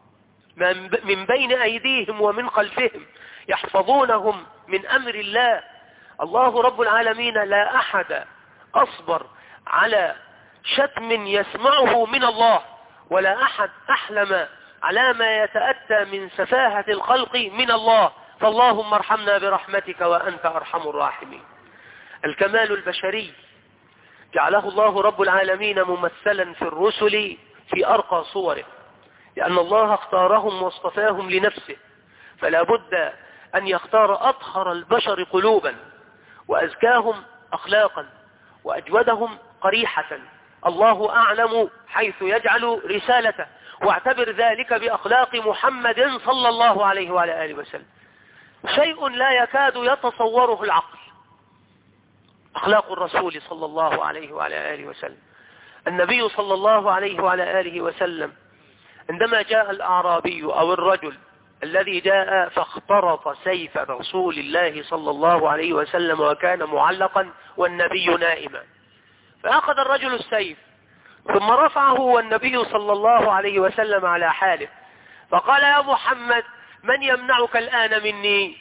من بين أيديهم ومن خلفهم، يحفظونهم من أمر الله. الله رب العالمين لا أحد أصبر على شتم يسمعه من الله، ولا أحد أحلم على ما يتأتى من سفاهة الخلق من الله. فاللهم ارحمنا برحمتك وأنت أرحم الراحمين. الكمال البشري جعله الله رب العالمين ممثلا في الرسل في أرقى صوره، لأن الله اختارهم واصطفاهم لنفسه، فلا بد أن يختار أطهر البشر قلوبا، وأزكاهم أخلاقا، وأجودهم قريحة. الله أعلم حيث يجعل رسالته، واعتبر ذلك بأخلاق محمد صلى الله عليه وعلى آله وسلم. شيء لا يكاد يتصوره العقل، أخلاق الرسول صلى الله عليه وعلى آله وسلم. النبي صلى الله عليه وعلى آله وسلم عندما جاء الأعرابي أو الرجل الذي جاء فاخترط سيف رسول الله صلى الله عليه وسلم وكان معلقا والنبي نائما، فأخذ الرجل السيف ثم رفعه والنبي صلى الله عليه وسلم على حاله، فقال: يا محمد من يمنعك الآن مني؟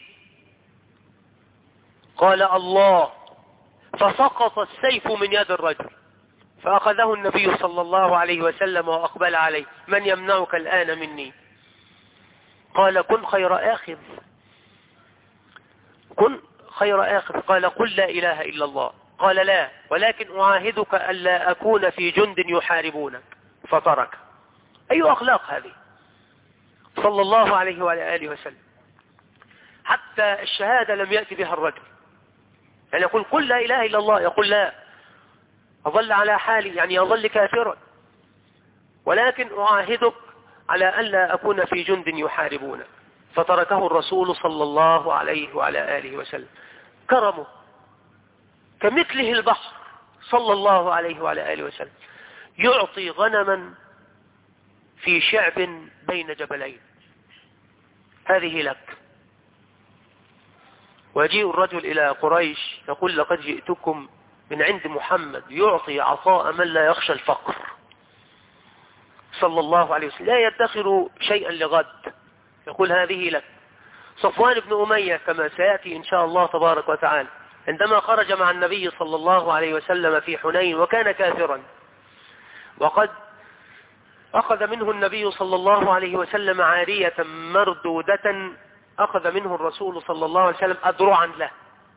قال: الله. فسقط السيف من يد الرجل، فأخذه النبي صلى الله عليه وسلم وأقبل عليه: من يمنعك الآن مني؟ قال: كن خير آخذ، كن خير آخذ. قال: قل لا إله إلا الله. قال لا، ولكن أعاهدك ألا أكون في جند يحاربونك، فترك. أي أخلاق هذه صلى الله عليه وعلى آله وسلم. حتى الشهادة لم يأتي بها الرجل، يعني يقول قل لا إله إلا الله، يقول لا، أظل على حالي، يعني أظل كافرا، ولكن أعاهدك على ألا أكون في جند يحاربونك، فتركه الرسول صلى الله عليه وعلى آله وسلم. كرمه كمثله البحر صلى الله عليه وعلى آله وسلم، يعطي غنما في شعب بين جبلين، هذه لك. ويجيء الرجل إلى قريش يقول لقد جئتكم من عند محمد يعطي عطاء من لا يخشى الفقر صلى الله عليه وسلم، لا يدخر شيئا لغد، يقول هذه لك. صفوان بن أمية كما سيأتي إن شاء الله تبارك وتعالى، عندما خرج مع النبي صلى الله عليه وسلم في حنين وكان كافرا، وقد أخذ منه النبي صلى الله عليه وسلم عارية مردودة، أخذ منه الرسول صلى الله عليه وسلم أدرعا له،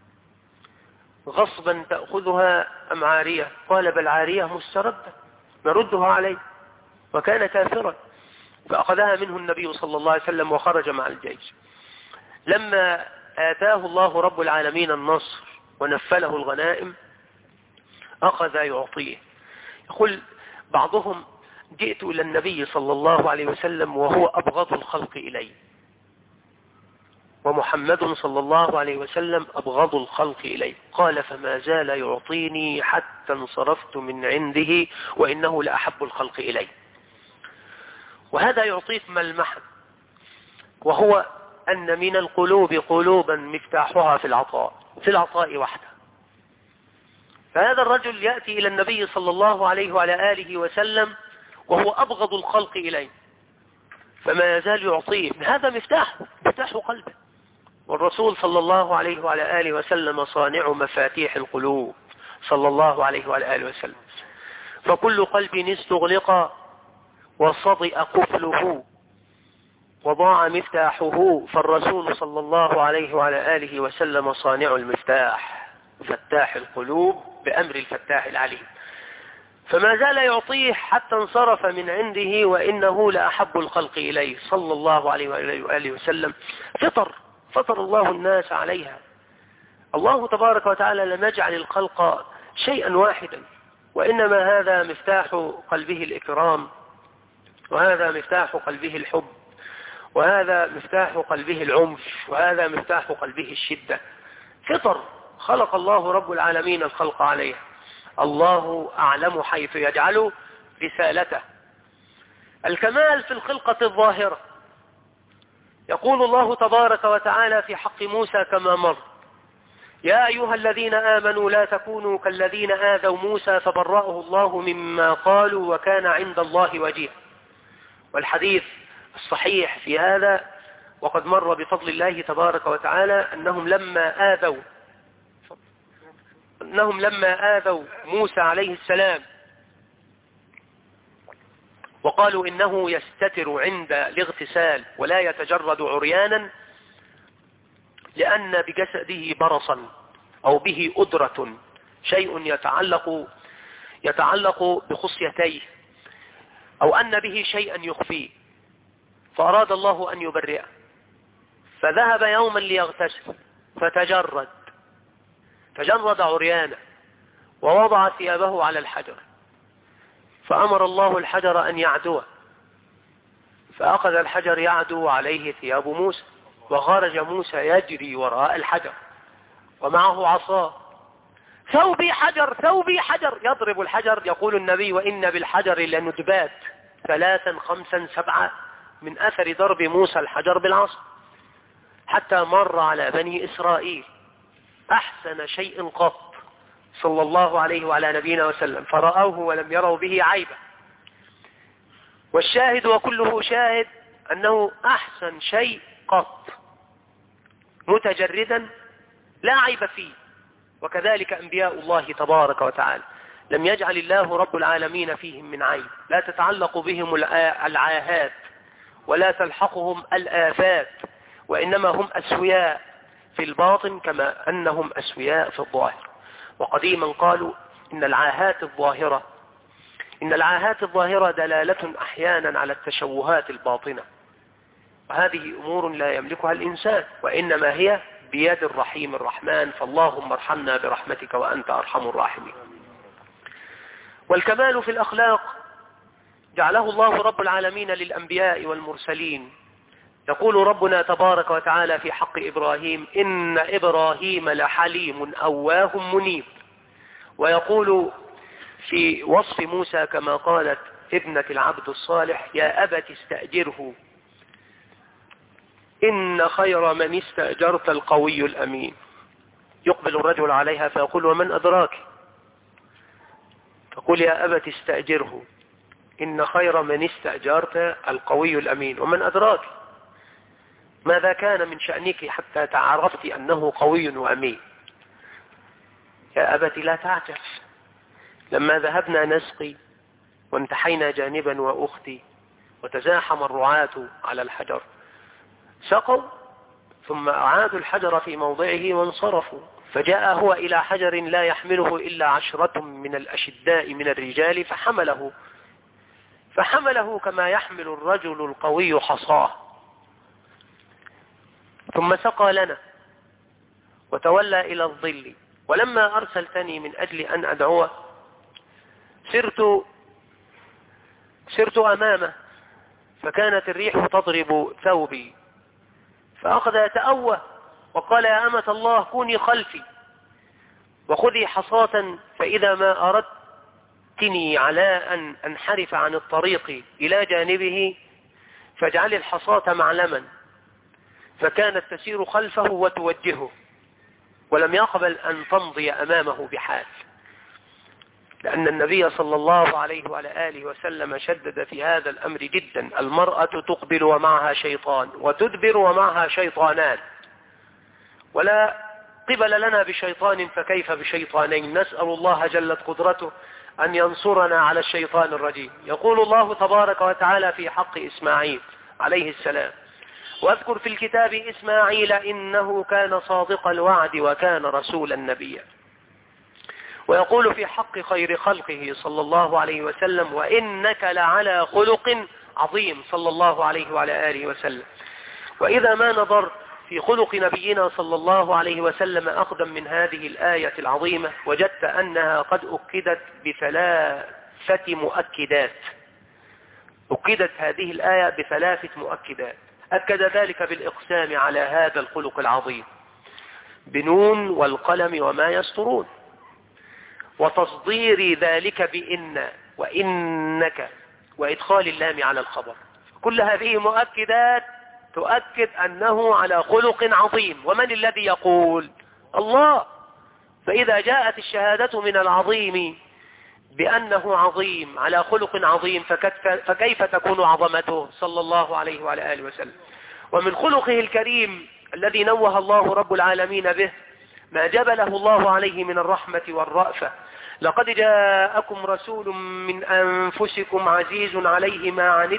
غصبا تأخذها أم عارية؟ قال بل عارية مستردة نردها عليه، وكان كافرا، فأخذها منه النبي صلى الله عليه وسلم وخرج مع الجيش. لما آتاه الله رب العالمين النصر ونفله الغنائم أخذ يعطيه. يقول بعضهم جئت إلى النبي صلى الله عليه وسلم وهو أبغض الخلق إلي، ومحمد صلى الله عليه وسلم أبغض الخلق إلي، قال فما زال يعطيني حتى انصرفت من عنده وإنه لأحب الخلق إلي. وهذا يعطيك ملمحا، وهو أن من القلوب قلوبا مفتاحها في العطاء وحده. فهذا الرجل يأتي إلى النبي صلى الله عليه وعلى آله وسلم وهو أبغض الخلق إليه، فما يزال يعطيه، هذا مفتاح قلبه. والرسول صلى الله عليه وعلى آله وسلم صانع مفاتيح القلوب صلى الله عليه وعلى آله وسلم. فكل قلب استغلق وصدئ قفله وضاع مفتاحه، فالرسول صلى الله عليه وعلى آله وسلم صانع المفتاح، فتاح القلوب بأمر الفتاح العليم. فما زال يعطيه حتى انصرف من عنده وإنه لأحب الخلق إليه صلى الله عليه وآله وسلم. فطر الله الناس عليها. الله تبارك وتعالى لم يجعل الخلق شيئا واحدا، وإنما هذا مفتاح قلبه الإكرام، وهذا مفتاح قلبه الحب، وهذا مفتاح قلبه العنف، وهذا مفتاح قلبه الشدة. فطر خلق الله رب العالمين الخلق عليها. الله أعلم حيث يجعل رسالته. الكمال في الخلقة الظاهرة. يقول الله تبارك وتعالى في حق موسى كما مر: يا أيها الذين آمنوا لا تكونوا كالذين آذوا موسى فبرأه الله مما قالوا وكان عند الله وجيها. والحديث الصحيح في هذا وقد مر بفضل الله تبارك وتعالى أنهم لما آذوا موسى عليه السلام وقالوا إنه يستتر عند الاغتسال ولا يتجرد عريانا لأن بجسده برصا أو به أدرة، شيء يتعلق بخصيتيه، أو أن به شيئا يخفيه، فأراد الله أن يبرئه، فذهب يوما ليغتسل فتجرد عريانا ووضع ثيابه على الحجر، فأمر الله الحجر أن يعدوه، فأخذ الحجر يعدو عليه ثياب موسى، وخرج موسى يجري وراء الحجر ومعه عصاه: ثوبي حجر ثوبي حجر، يضرب الحجر. يقول النبي: وإن بالحجر لندبات 3 5 7 من أثر ضرب موسى الحجر بالعصا، حتى مر على بني إسرائيل أحسن شيء قط صلى الله عليه وعلى نبينا وسلم، فرأوه ولم يروا به عيبا. والشاهد وكله شاهد أنه أحسن شيء قط، متجردا لا عيب فيه. وكذلك أنبياء الله تبارك وتعالى لم يجعل الله رب العالمين فيهم من عيب، لا تتعلق بهم العاهات ولا تلحقهم الآفات، وإنما هم أسوياء في الباطن كما أنهم أسوياء في الظاهر. وقديما قالوا إن العاهات الظاهرة دلالة أحيانا على التشوهات الباطنة، وهذه أمور لا يملكها الإنسان، وإنما هي بيد الرحيم الرحمن، فاللهم ارحمنا برحمتك وأنت أرحم الراحمين. والكمال في الأخلاق جعله الله رب العالمين للأنبياء والمرسلين. يقول ربنا تبارك وتعالى في حق إبراهيم: إن إبراهيم لحليم أواه منيب. ويقول في وصف موسى كما قالت ابنة العبد الصالح: يا أبت استأجره إن خير من استأجرت القوي الأمين. يقبل الرجل عليها فيقول: ومن أدراك؟ تقول: يا أبت استأجره إن خير من استأجرت القوي الأمين. ومن أدراك؟ ماذا كان من شأنك حتى تعرفت أنه قوي وأمين؟ يا أبت لا تعجل. لما ذهبنا نسقي وانتحينا جانبا وأختي وتزاحم الرعاة على الحجر، سقوا ثم أعادوا الحجر في موضعه وانصرفوا، فجاء هو إلى حجر لا يحمله إلا 10 من الأشداء من الرجال فحمله كما يحمل الرجل القوي حصاه، ثم سقى لنا وتولى إلى الظل. ولما أرسلتني من أجل أن أدعوه سرت أمامه، فكانت الريح تضرب ثوبي، فأخذ يتأوه وقال: يا أمة الله كوني خلفي وخذي حصاة، فإذا ما أردتني على أن أنحرف عن الطريق إلى جانبه فاجعلي الحصاة معلما. فكانت تسير خلفه وتوجهه، ولم يقبل أن تمضي أمامه بحال، لأن النبي صلى الله عليه وعلى آله وسلم شدد في هذا الأمر جدا. المرأة تقبل ومعها شيطان، وتدبر ومعها شيطانان، ولا قبل لنا بشيطان فكيف بشيطانين. نسأل الله جلت قدرته أن ينصرنا على الشيطان الرجيم. يقول الله تبارك وتعالى في حق إسماعيل عليه السلام: واذكر في الكتاب إسماعيل إنه كان صادق الوعد وكان رسولا نبيا. ويقول في حق خير خلقه صلى الله عليه وسلم: وإنك لعلى خلق عظيم صلى الله عليه وعلى آله وسلم. وإذا ما نظر في خلق نبينا صلى الله عليه وسلم أقدم من هذه الآية العظيمة، وجدت أنها قد أكدت ب3 مؤكدات. أكدت هذه الآية ب3 مؤكدات. أكد ذلك بالإقسام على هذا الخلق العظيم بنون والقلم وما يسطرون، وتصدير ذلك بإن وإنك وإدخال اللام على الخبر. كل هذه مؤكدات تؤكد أنه على خلق عظيم. ومن الذي يقول؟ الله. فإذا جاءت الشهادة من العظيم بأنه عظيم على خلق عظيم، فكيف تكون عظمته صلى الله عليه وعلى آله وسلم؟ ومن خلقه الكريم الذي نوه الله رب العالمين به ما جبله الله عليه من الرحمة والرأفة: لقد جاءكم رسول من أنفسكم عزيز عليه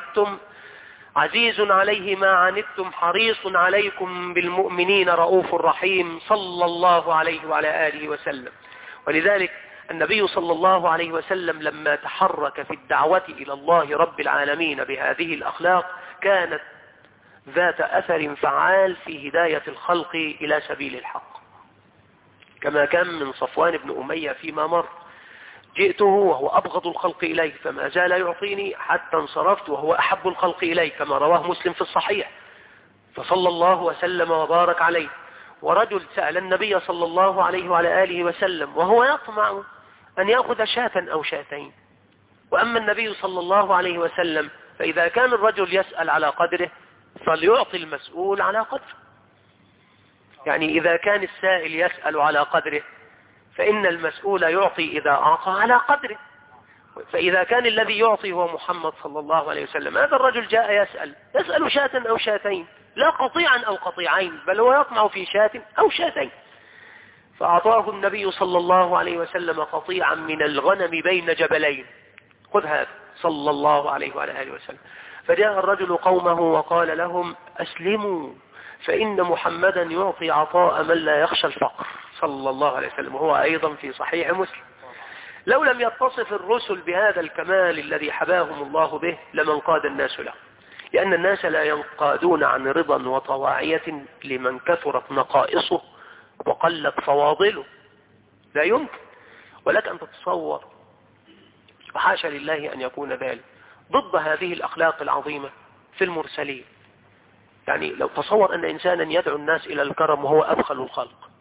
ما عنتم حريص عليكم بالمؤمنين رؤوف رحيم صلى الله عليه وعلى آله وسلم. ولذلك النبي صلى الله عليه وسلم لما تحرك في الدعوة إلى الله رب العالمين بهذه الأخلاق كانت ذات أثر فعال في هداية الخلق إلى سبيل الحق، كما كان من صفوان بن أمية فيما مر: جئته وهو أبغض الخلق إليه فما زال يعطيني حتى انصرفت وهو أحب الخلق إليه، كما رواه مسلم في الصحيح. فصلى الله وسلم وبارك عليه. ورجل سأل النبي صلى الله عليه وعلى آله وسلم وهو يطمع أن يأخذ شاة أو شاتين، وأما النبي صلى الله عليه وسلم فإذا كان الرجل يسأل على قدره فليعطي المسؤول على قدره. يعني إذا كان السائل يسأل على قدره فإن المسؤول يعطي إذا أعطى على قدره. فإذا كان الذي يعطي هو محمد صلى الله عليه وسلم، هذا الرجل جاء يسأل شاة أو شاتين، لا قطيعا أو قطيعين، بل هو يطمع في شاة أو شاتين، فأعطاه النبي صلى الله عليه وسلم قطيعا من الغنم بين جبلين. خذ هذا صلى الله عليه وعلى آله وسلم. فجاء الرجل قومه وقال لهم: أسلموا فإن محمدا يعطي عطاء من لا يخشى الفقر صلى الله عليه وسلم، وهو أيضا في صحيح مسلم. لو لم يتصف الرسل بهذا الكمال الذي حباهم الله به لما انقاد الناس له، لأن الناس لا ينقادون عن رضا وطواعية لمن كثرت نقائصه وقلت فواضله، لا يمكن. ولك أن تتصور، وحاشا لله أن يكون ذلك، ضد هذه الأخلاق العظيمة في المرسلين. يعني لو تصور أن إنسانا يدعو الناس إلى الكرم وهو أبخل الخلق،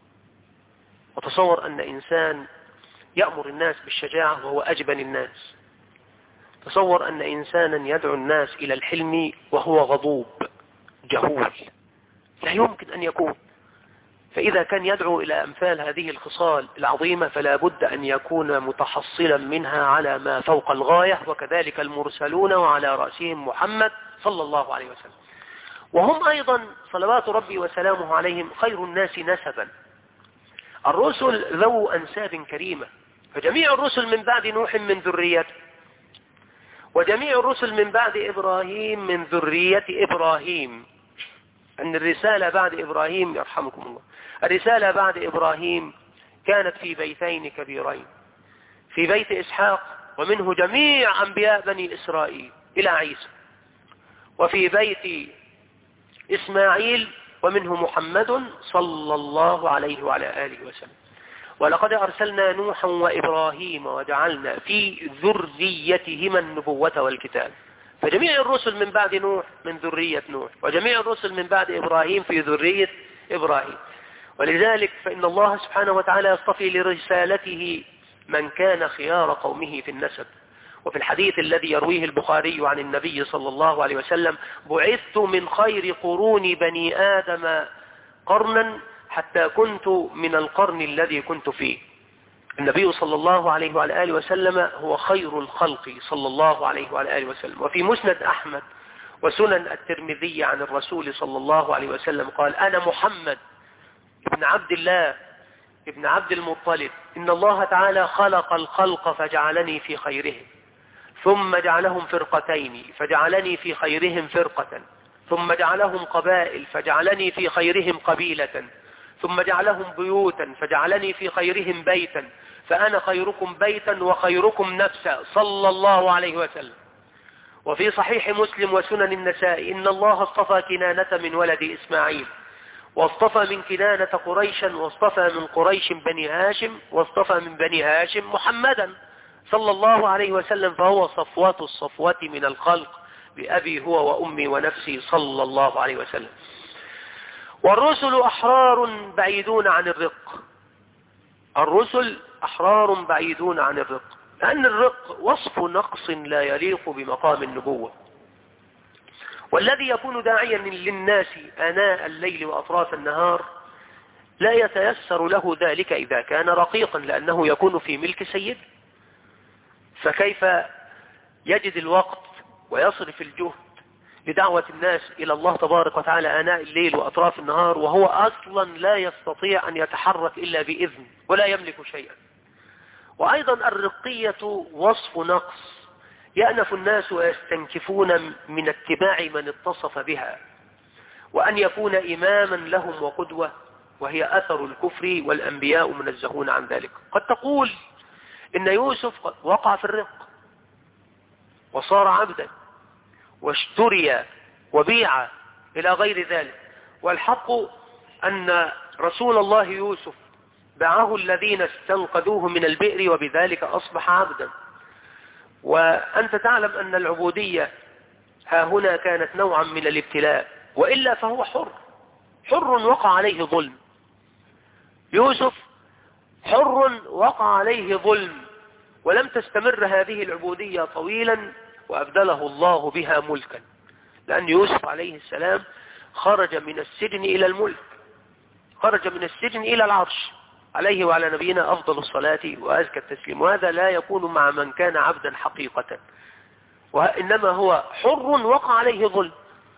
وتصور أن إنسان يأمر الناس بالشجاعة وهو أجبن الناس، تصور أن إنسانا يدعو الناس إلى الحلم وهو غضوب جهول، لا يمكن أن يكون. فإذا كان يدعو إلى أمثال هذه الخصال العظيمة فلا بد أن يكون متحصلا منها على ما فوق الغاية، وكذلك المرسلون وعلى رأسهم محمد صلى الله عليه وسلم. وهم أيضا صلوات ربي وسلامه عليهم خير الناس نسبا. الرسل ذو أنساب كريمة، فجميع الرسل من بعد نوح من ذريته، وجميع الرسل من بعد إبراهيم من ذرية إبراهيم. أن الرسالة بعد إبراهيم يرحمكم الله، الرسالة بعد إبراهيم كانت في بيتين كبيرين، في بيت إسحاق ومنه جميع أنبياء بني إسرائيل إلى عيسى، وفي بيت إسماعيل ومنه محمد صلى الله عليه وعلى آله وسلم. ولقد أرسلنا نوحا وإبراهيم وجعلنا في ذريتهما النبوة والكتاب. فجميع الرسل من بعد نوح من ذرية نوح، وجميع الرسل من بعد إبراهيم في ذرية إبراهيم. ولذلك فإن الله سبحانه وتعالى يصطفي لرسالته من كان خيار قومه في النسب. وفي الحديث الذي يرويه البخاري عن النبي صلى الله عليه وسلم: بعثت من خير قرون بني آدم قرنا حتى كنت من القرن الذي كنت فيه. النبي صلى الله عليه وعلى آله وسلم هو خير الخلق صلى الله عليه وعلى آله وسلم. وفي مسند أحمد وسنن الترمذي عن الرسول صلى الله عليه وسلم قال: أنا محمد ابن عبد الله ابن عبد المطلب، إن الله تعالى خلق الخلق فجعلني في خيرهم، ثم جعلهم فرقتين فجعلني في خيرهم فرقة، ثم جعلهم قبائل فجعلني في خيرهم قبيلة، ثم جعلهم بيوتا فجعلني في خيرهم بيتا، فأنا خيركم بيتا وخيركم نفسا صلى الله عليه وسلم. وفي صحيح مسلم وسنن النسائي: إن الله اصطفى كنانة من ولد إسماعيل، واصطفى من كنانة قريشا، واصطفى من قريش بني هاشم، واصطفى من بني هاشم محمدا صلى الله عليه وسلم، فهو صفوة الصفوة من الخلق بأبي هو وأمي ونفسي صلى الله عليه وسلم. والرسل أحرار بعيدون عن الرق، الرسل أحرار بعيدون عن الرق، لأن الرق وصف نقص لا يليق بمقام النبوة. والذي يكون داعيا للناس آناء الليل وأطراف النهار لا يتيسر له ذلك إذا كان رقيقا، لأنه يكون في ملك سيده، فكيف يجد الوقت ويصرف الجهد لدعوة الناس إلى الله تبارك وتعالى آناء الليل وأطراف النهار وهو أصلا لا يستطيع أن يتحرك إلا بإذن ولا يملك شيئا. وأيضا الرقية وصف نقص يأنف الناس ويستنكفون من اتباع من اتصف بها، وأن يكون إماما لهم وقدوة، وهي أثر الكفر، والأنبياء منزهون عن ذلك. قد تقول إن يوسف قد وقع في الرق وصار عبدا واشتري وبيع إلى غير ذلك، والحق أن رسول الله يوسف باعه الذين استنقذوه من البئر وبذلك أصبح عبدا. وأنت تعلم أن العبودية ها هنا كانت نوعا من الابتلاء، وإلا فهو حر وقع عليه ظلم. يوسف حر وقع عليه ظلم، ولم تستمر هذه العبودية طويلا وأبدله الله بها ملكا، لأن يوسف عليه السلام خرج من السجن إلى الملك، خرج من السجن إلى العرش، عليه وعلى نبينا أفضل الصلاة وأزكى التسليم. وهذا لا يكون مع من كان عبدا حقيقة، وإنما هو حر وقع عليه ظلم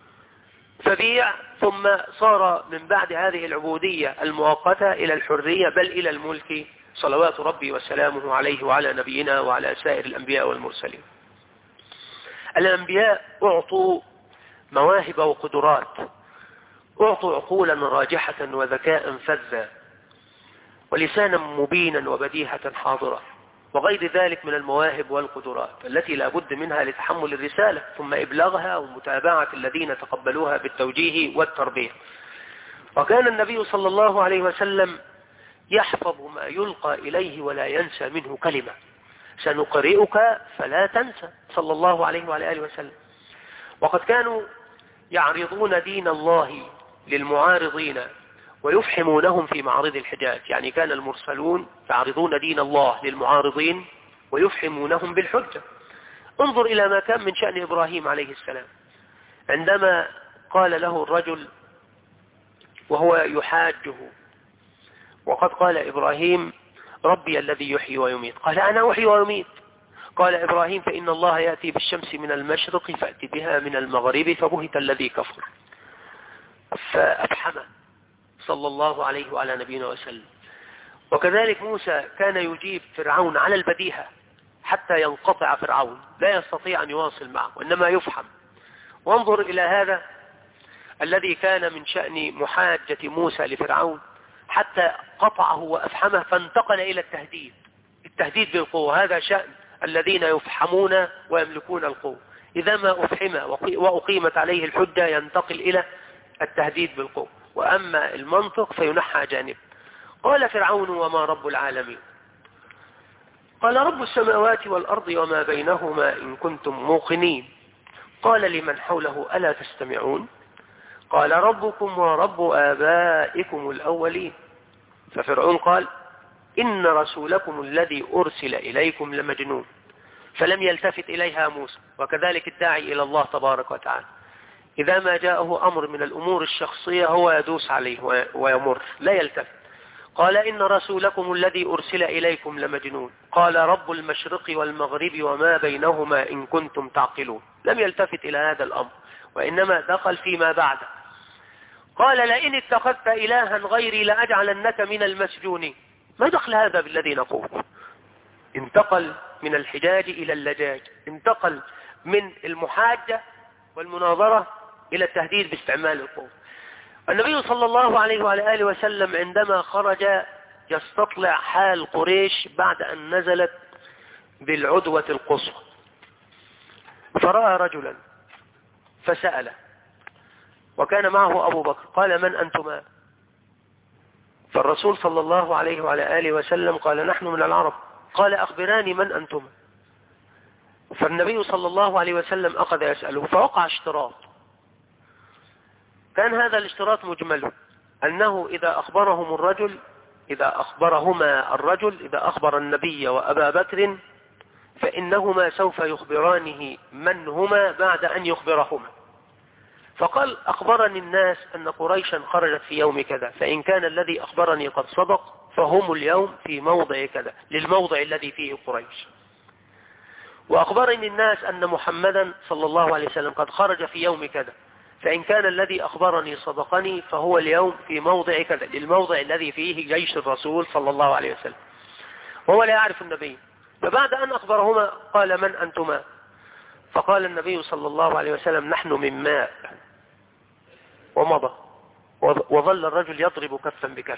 فبيع، ثم صار من بعد هذه العبودية المؤقتة إلى الحرية بل إلى الملك، صلوات ربي وسلامه عليه وعلى نبينا وعلى سائر الأنبياء والمرسلين. الأنبياء أعطوا مواهب وقدرات، أعطوا عقولا راجحة وذكاء فذا ولسانا مبينا وبديهة حاضرة وغير ذلك من المواهب والقدرات التي لا بد منها لتحمل الرسالة ثم إبلاغها ومتابعة الذين تقبلوها بالتوجيه والتربية. وكان النبي صلى الله عليه وسلم يحفظ ما يلقى إليه ولا ينسى منه كلمة. سنقرئك فلا تنسى صلى الله عليه وعلى آله وسلم. وقد كانوا يعرضون دين الله للمعارضين ويفحمونهم في معارض الحجاج، يعني كان المرسلون يعرضون دين الله للمعارضين ويفحمونهم بالحجة. انظر إلى ما كان من شأن إبراهيم عليه السلام عندما قال له الرجل وهو يحاجه، وقد قال إبراهيم ربي الذي يحيي ويميت، قال أنا أحيي ويميت. قال إبراهيم فإن الله يأتي بالشمس من المشرق فأتي بها من المغرب فبهت الذي كفر. فأفحمه صلى الله عليه وعلى نبينا وسلم. وكذلك موسى كان يجيب فرعون على البديهة حتى ينقطع فرعون، لا يستطيع أن يواصل معه وإنما يفحم. وانظر إلى هذا الذي كان من شأن محاجة موسى لفرعون حتى قطعه وأفحمه، فانتقل إلى التهديد بالقوة. هذا شأن الذين يفحمون ويملكون القوة، إذا ما أفحم وأقيمت عليه الحجة ينتقل إلى التهديد بالقوة، وأما المنطق فينحى جانب. قال فرعون وما رب العالمين؟ قال رب السماوات والأرض وما بينهما إن كنتم موقنين. قال لمن حوله ألا تستمعون؟ قال ربكم ورب آبائكم الأولين. ففرعون قال إن رسولكم الذي أرسل إليكم لمجنون، فلم يلتفت إليها موسى. وكذلك الداعي إلى الله تبارك وتعالى إذا ما جاءه أمر من الأمور الشخصية هو يدوس عليه ويمر لا يلتفت. قال إن رسولكم الذي أرسل إليكم لمجنون. قال رب المشرق والمغرب وما بينهما إن كنتم تعقلون. لم يلتفت إلى هذا الأمر وإنما دخل فيما بعده. قال لئن اتخذت إلها غيري لأجعلنك من المسجونين. ما دخل هذا بالذي نقول؟ انتقل من الحجاج إلى اللجاج، انتقل من المحاجة والمناظرة إلى التهديد باستعمال القوة. النبي صلى الله عليه وعلى آله وسلم عندما خرج يستطلع حال قريش بعد أن نزلت بالعدوة القصوى، فرأى رجلا فسأله، وكان معه أبو بكر. قال من أنتما؟ فالرسول صلى الله عليه وعلى آله وسلم قال نحن من العرب. قال أخبراني من أنتما؟ فالنبي صلى الله عليه وسلم أخذ يسأله، فوقع اشتراط. كان هذا الاشتراط مجمل أنه إذا أخبرهما الرجل إذا أخبر النبي وأبا بكر فإنهما سوف يخبرانه من هما بعد أن يخبرهما. فقال أخبرني الناس أن قريشا خرجت في يوم كذا، فإن كان الذي أخبرني قد صدق فهم اليوم في موضع كذا، للموضع الذي فيه قريش. وأخبرني الناس أن محمدا صلى الله عليه وسلم قد خرج في يوم كذا، فإن كان الذي أخبرني صدقني فهو اليوم في موضع كذا، للموضع الذي فيه جيش الرسول صلى الله عليه وسلم، وهو لا يعرف النبي. فبعد أن أخبرهما قال من أنتما؟ فقال النبي صلى الله عليه وسلم نحن من ماء، ومضى. وظل الرجل يضرب كفا بكف.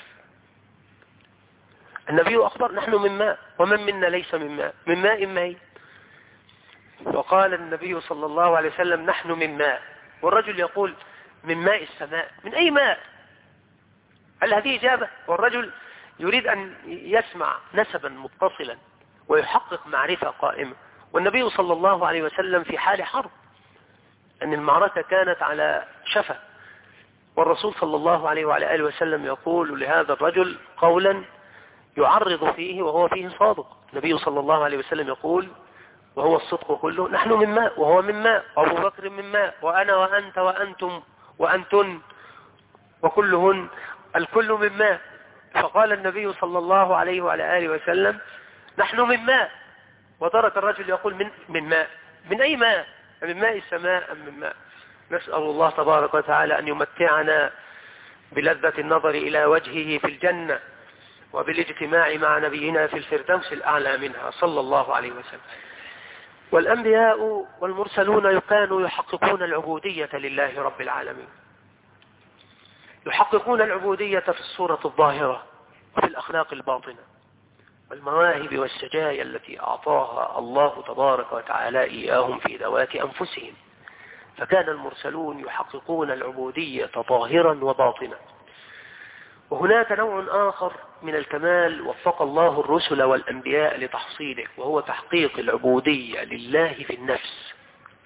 النبي أخبر نحن من ماء، ومن منا ليس من ماء، من ماء مائي. وقال النبي صلى الله عليه وسلم نحن من ماء، والرجل يقول من ماء السماء. من أي ماء؟ هل هذه إجابة؟ والرجل يريد أن يسمع نسبا متصلا ويحقق معرفة قائمة. والنبي صلى الله عليه وسلم في حال حرب، أن المعركة كانت على شفا، والرسول صلى الله عليه وعلى آله وسلم يقول لهذا الرجل قولا يعرض فيه وهو فيه صادق. النبي صلى الله عليه وسلم يقول وهو الصدق كله نحن من ماء وهو من ماء، أبو بكر من ماء، وأنا وأنت وأنتم وأنتن وكلهن، الكل من ماء. فقال النبي صلى الله عليه وعلى آله وسلم نحن من ماء، وترك الرجل يقول من ماء. من أي ماء؟ من ماء السماء أم من ماء؟ نسأل الله تبارك وتعالى أن يمتعنا بلذة النظر إلى وجهه في الجنة وبالاجتماع مع نبينا في الفردوس الأعلى منها صلى الله عليه وسلم. والأنبياء والمرسلون كانوا يحققون العبودية لله رب العالمين. يحققون العبودية في الصورة الظاهرة وفي الأخلاق الباطنة والمواهب والسجايا التي أعطاها الله تبارك وتعالى إياهم في ذوات أنفسهم. فكان المرسلون يحققون العبودية ظاهرا وباطنا. وهناك نوع آخر من الكمال وفق الله الرسل والأنبياء لتحصيله، وهو تحقيق العبودية لله في النفس.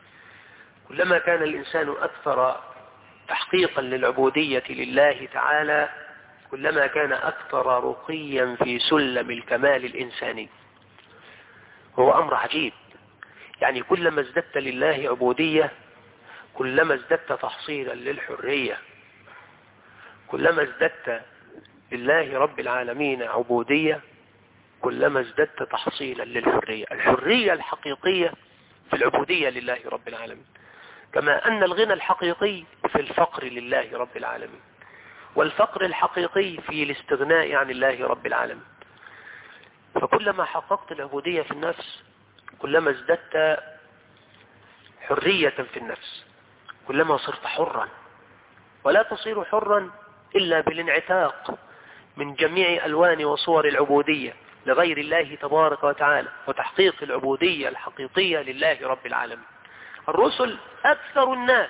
كلما كان الإنسان أكثر تحقيقا للعبودية لله تعالى كلما كان أكثر رقيا في سلم الكمال الإنساني. هو أمر عجيب، يعني كلما ازددت لله عبودية كلما ازددت تحصيلا للحرية، كلما ازددت لله رب العالمين عبودية كلما ازددت تحصيلا للحرية. الحرية الحقيقية في العبودية لله رب العالمين، كما أن الغنى الحقيقي في الفقر لله رب العالمين، والفقر الحقيقي في الاستغناء عن الله رب العالمين. فكلما حققت العبودية في النفس كلما ازددت حرية في النفس، كلما صرت حرا. ولا تصير حرا إلا بالانعتاق من جميع ألوان وصور العبودية لغير الله تبارك وتعالى وتحقيق العبودية الحقيقية لله رب العالمين. الرسل أكثر الناس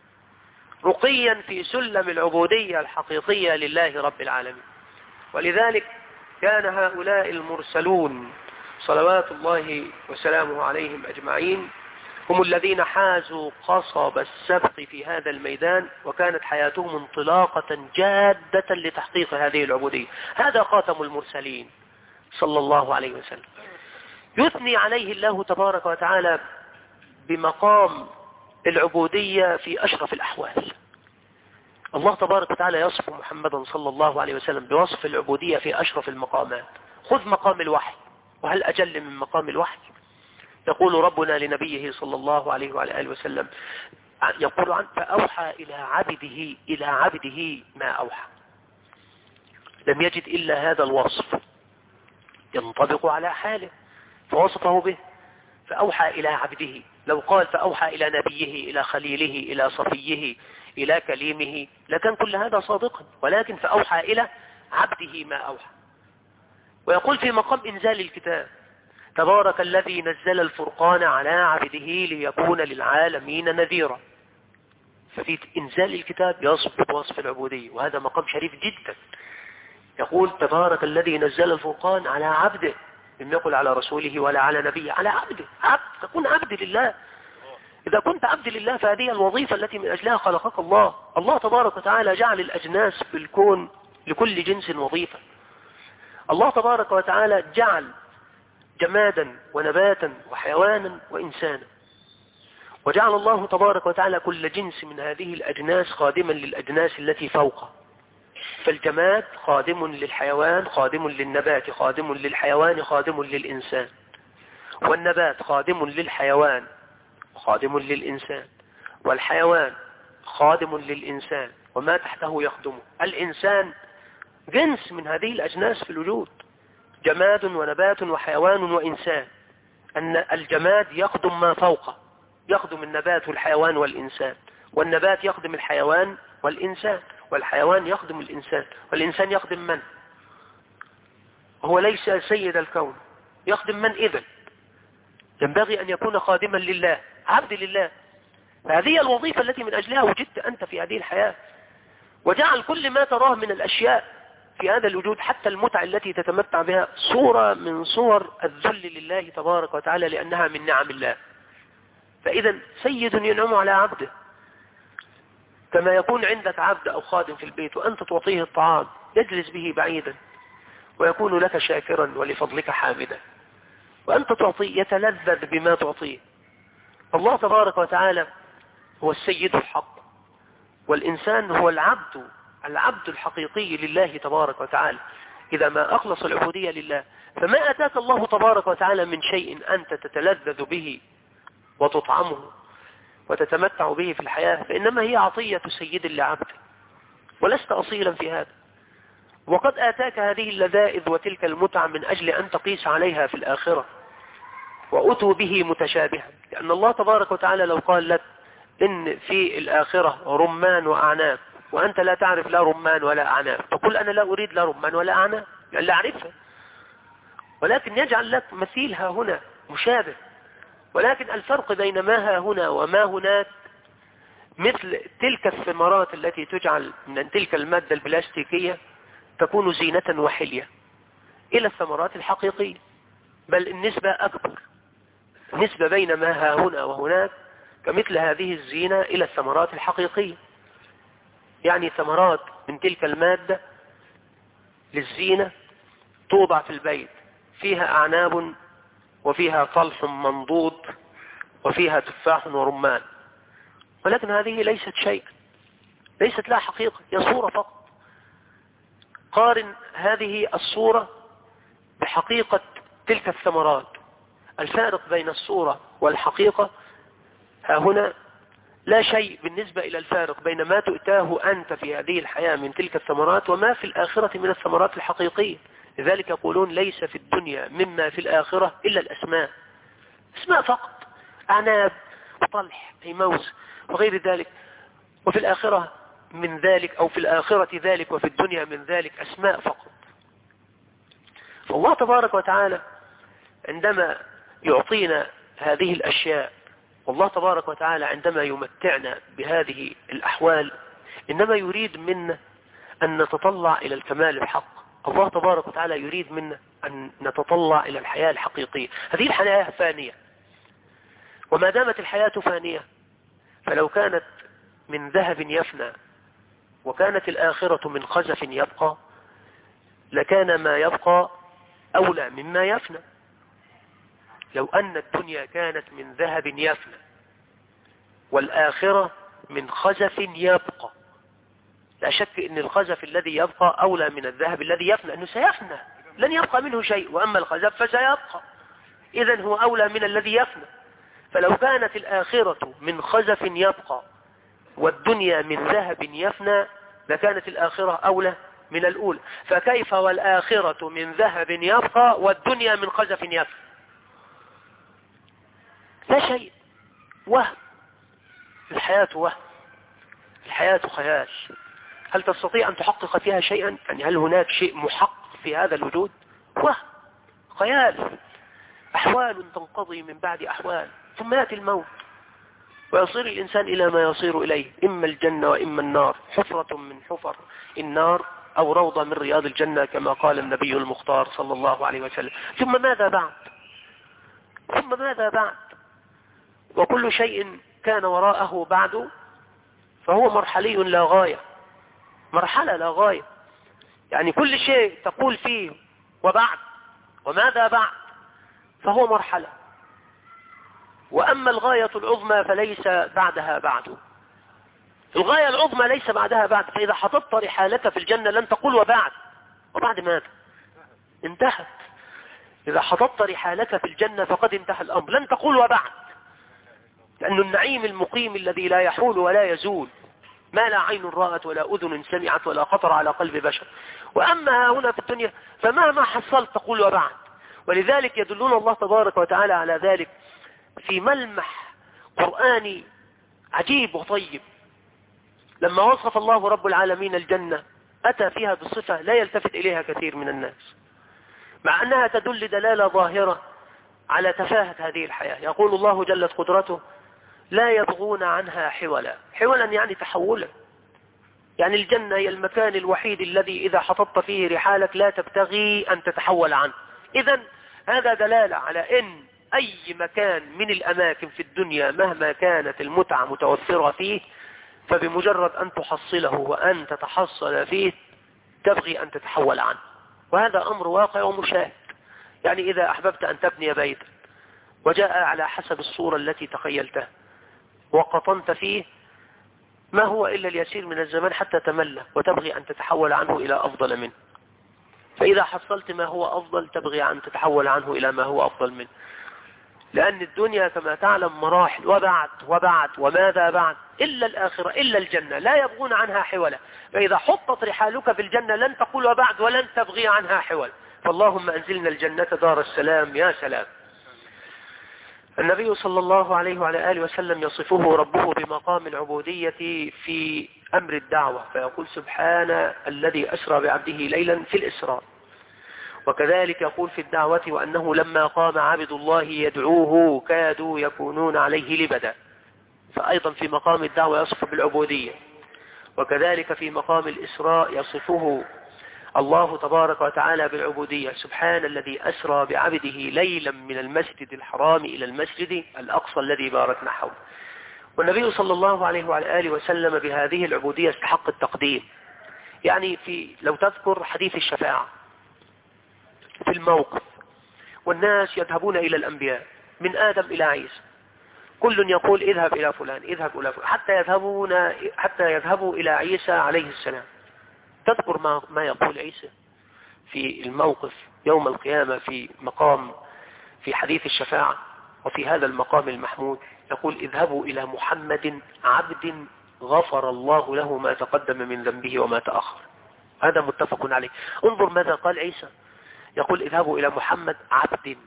رقيا في سلم العبودية الحقيقية لله رب العالمين. ولذلك كان هؤلاء المرسلون صلوات الله وسلامه عليهم أجمعين هم الذين حازوا قصب السبق في هذا الميدان، وكانت حياتهم انطلاقة جادة لتحقيق هذه العبودية. هذا خاتم المرسلين صلى الله عليه وسلم، يثني عليه الله تبارك وتعالى بمقام العبودية في أشرف الأحوال. الله تبارك وتعالى يصف محمدا صلى الله عليه وسلم بوصف العبودية في أشرف المقامات. خذ مقام الوحي، وهل أجل من مقام الوحي؟ يقول ربنا لنبيه صلى الله عليه وعلى آله وسلم، يقول عنه: فأوحى إلى عبده ما أوحى. لم يجد إلا هذا الوصف ينطبق على حاله فوصفه به، فأوحى إلى عبده. لو قال فأوحى إلى نبيه، إلى خليله، إلى صفيه، إلى كليمه، لكان كل هذا صادقا، ولكن فأوحى إلى عبده ما أوحى. ويقول في مقام إنزال الكتاب: تبارك الذي نزل الفرقان على عبده ليكون للعالمين نذيرا. ففي إنزال الكتاب يصف بوصف العبودية، وهذا مقام شريف جدا. يقول: تبارك الذي نزل الفرقان على عبده، لم يقل على رسوله ولا على نبيه، على عبده. عبد، تكون عبد لله. إذا كنت عبد لله فهذه الوظيفة التي من أجلها خلقك الله. الله تبارك وتعالى جعل الأجناس في الكون لكل جنس وظيفة. الله تبارك وتعالى جعل جمادا ونباتا وحيوانا وإنسانا، وجعل الله تبارك وتعالى كل جنس من هذه الأجناس خادما للأجناس التي فوقه. فالجماد خادم للحيوان، خادم للنبات، خادم للحيوان، خادم للإنسان. والنبات خادم للحيوان، خادم للإنسان. والحيوان خادم للإنسان وما تحته يخدمه. الإنسان جنس من هذه الأجناس في الوجود، جماد ونبات وحيوان وإنسان. أن الجماد يخدم ما فوقه، يخدم النبات والحيوان والإنسان، والنبات يخدم الحيوان والإنسان، والحيوان يخدم الإنسان، والإنسان يخدم من؟ هو ليس سيد الكون، يخدم من إذن؟ ينبغي أن يكون خادما لله، عبد لله. فهذه الوظيفة التي من أجلها وجدت أنت في هذه الحياة. وجعل كل ما تراه من الأشياء في هذا الوجود، حتى المتع التي تتمتع بها، صورة من صور الذل لله تبارك وتعالى، لأنها من نعم الله. فإذا سيد ينعم على عبده. كما يكون عندك عبد أو خادم في البيت وأنت تعطيه الطعام، يجلس به بعيدا ويكون لك شاكرا ولفضلك حامدا، وأنت تعطيه يتلذذ بما تعطيه. الله تبارك وتعالى هو السيد الحق، والإنسان هو العبد الحقيقي لله تبارك وتعالى. إذا ما أخلص العبودية لله، فما أتاك الله تبارك وتعالى من شيء أنت تتلذذ به وتطعمه وتتمتع به في الحياة، فإنما هي عطية سيد لعبده، ولست أصيلا في هذا. وقد آتاك هذه اللذائذ وتلك المتع من أجل أن تقيس عليها في الآخرة. وأتوا به متشابها، لأن الله تبارك وتعالى لو قال لك إن في الآخرة رمان وأعناب وأنت لا تعرف لا رمان ولا أعناب، تقول أنا لا أريد لا رمان ولا أعناب لأن لا أعرفها، ولكن يجعل لك مثيل ها هنا مشابه. ولكن الفرق بين ما ها هنا وما هناك مثل تلك الثمرات التي تجعل من تلك المادة البلاستيكية تكون زينة وحلية إلى الثمرات الحقيقية، بل النسبة أكبر. النسبة بين ما ها هنا وهناك كمثل هذه الزينة إلى الثمرات الحقيقية. يعني ثمرات من تلك المادة للزينة توضع في البيت، فيها أعناب وفيها طلح منضود وفيها تفاح ورمان، ولكن هذه ليست شيء، ليست لها حقيقة، هي صورة فقط. قارن هذه الصورة بحقيقة تلك الثمرات. الفارق بين الصورة والحقيقة ها هنا لا شيء بالنسبة إلى الفارق بين ما تؤتاه أنت في هذه الحياة من تلك الثمرات وما في الآخرة من الثمرات الحقيقية. لذلك يقولون ليس في الدنيا مما في الآخرة إلا الأسماء، اسماء فقط، أعناب وطلح أي موز وغير ذلك، وفي الآخرة من ذلك أو في الآخرة ذلك وفي الدنيا من ذلك أسماء فقط. فالله تبارك وتعالى عندما يعطينا هذه الأشياء، والله تبارك وتعالى عندما يمتعنا بهذه الأحوال، إنما يريد منا أن نتطلع إلى الكمال الحق. الله تبارك وتعالى يريد منا أن نتطلع إلى الحياة الحقيقية. هذه الحياة فانية، وما دامت الحياة فانية فلو كانت من ذهب يفنى وكانت الآخرة من خزف يبقى لكان ما يبقى أولى مما يفنى. لو أن الدنيا كانت من ذهب يفنى والآخرة من خزف يبقى، لا شك أن الخزف الذي يبقى أولى من الذهب الذي يفنى، أنه سيفنى لن يبقى منه شيء، وأما الخزف فسيبقى، إذن هو أولى من الذي يفنى. فلو كانت الآخرة من خزف يبقى والدنيا من ذهب يفنى لكانت الآخرة أولى من الأولى، فكيف والآخرة من ذهب يبقى والدنيا من خزف يفنى؟ لا شيء، وهم. الحياة وهم، الحياة خيال. هل تستطيع أن تحقق فيها شيئا؟ يعني هل هناك شيء محقق في هذا الوجود؟ وهم، خيال، أحوال تنقضي من بعد أحوال، ثم يأتي الموت ويصير الإنسان إلى ما يصير إليه، إما الجنة وإما النار، حفرة من حفر النار أو روضة من رياض الجنة كما قال النبي المختار صلى الله عليه وسلم. ثم ماذا بعد؟ ثم ماذا بعد؟ وكل شيء كان وراءه بعد فهو مرحلي لا غاية، مرحلة لا غاية. يعني كل شيء تقول فيه وبعد وماذا بعد فهو مرحلة، وأما الغاية العظمى فليس بعدها بعد. الغاية العظمى ليس بعدها بعد، فإذا حططت رحالك في الجنة لن تقول وبعد، وبعد ماذا؟ انتهت. إذا حططت رحالك في الجنة فقد انتهى الأمر، لن تقول وبعد، لأن النعيم المقيم الذي لا يحول ولا يزول، ما لا عين رأت ولا أذن سمعت ولا خطر على قلب بشر. وأما هنا في الدنيا فمهما حصلت تقول وبعد. ولذلك يدلون الله تبارك وتعالى على ذلك في ملمح قرآني عجيب وطيب. لما وصف الله رب العالمين الجنة أتى فيها بصفة لا يلتفت إليها كثير من الناس، مع أنها تدل دلالة ظاهرة على تفاهة هذه الحياة. يقول الله جلت قدرته لا يبغون عنها حولا. حولا يعني تحولا، يعني الجنة هي المكان الوحيد الذي إذا حططت فيه رحالك لا تبتغي أن تتحول عنه. إذن هذا دلالة على أن أي مكان من الأماكن في الدنيا مهما كانت المتعة متوفرة فيه فبمجرد أن تحصله وأن تتحصل فيه تبغي أن تتحول عنه، وهذا أمر واقع ومشاهد. يعني إذا أحببت أن تبني بيتا وجاء على حسب الصورة التي تخيلتها وقطنت فيه ما هو إلا اليسير من الزمان حتى تمل وتبغي أن تتحول عنه إلى أفضل منه، فإذا حصلت ما هو أفضل تبغي أن تتحول عنه إلى ما هو أفضل منه. لأن الدنيا كما تعلم مراحل، وبعد وماذا بعد إلا الآخرة إلا الجنة لا يبغون عنها حولا. فإذا حطت رحالك في الجنة لن تقول وبعد ولن تبغي عنها حول. فاللهم أنزلنا الجنة دار السلام. يا سلام. النبي صلى الله عليه وعلى آله وسلم يصفه ربه بمقام العبودية في أمر الدعوة فيقول سبحان الذي أسرى بعبده ليلا في الإسراء. وكذلك يقول في الدعوة وأنه لما قام عبد الله يدعوه كادوا يكونون عليه لبدا، فأيضا في مقام الدعوة يصف بالعبودية. وكذلك في مقام الإسراء يصفه الله تبارك وتعالى بالعبودية، سبحان الذي أسرى بعبده ليلا من المسجد الحرام إلى المسجد الأقصى الذي باركنا حوله. والنبي صلى الله عليه وعلى آله وسلم بهذه العبودية استحق التقديم. يعني لو تذكر حديث الشفاعة في الموقف، والناس يذهبون إلى الأنبياء من آدم إلى عيسى، كل يقول اذهب إلى فلان اذهب إلى فلان، حتى يذهبوا إلى عيسى عليه السلام. تذكر ما يقول عيسى في الموقف يوم القيامة في حديث الشفاعة وفي هذا المقام المحمود، يقول اذهبوا إلى محمد عبد غفر الله له ما تقدم من ذنبه وما تأخر. هذا متفق عليه. انظر ماذا قال عيسى، يقول اذهبوا إلى محمد عبد.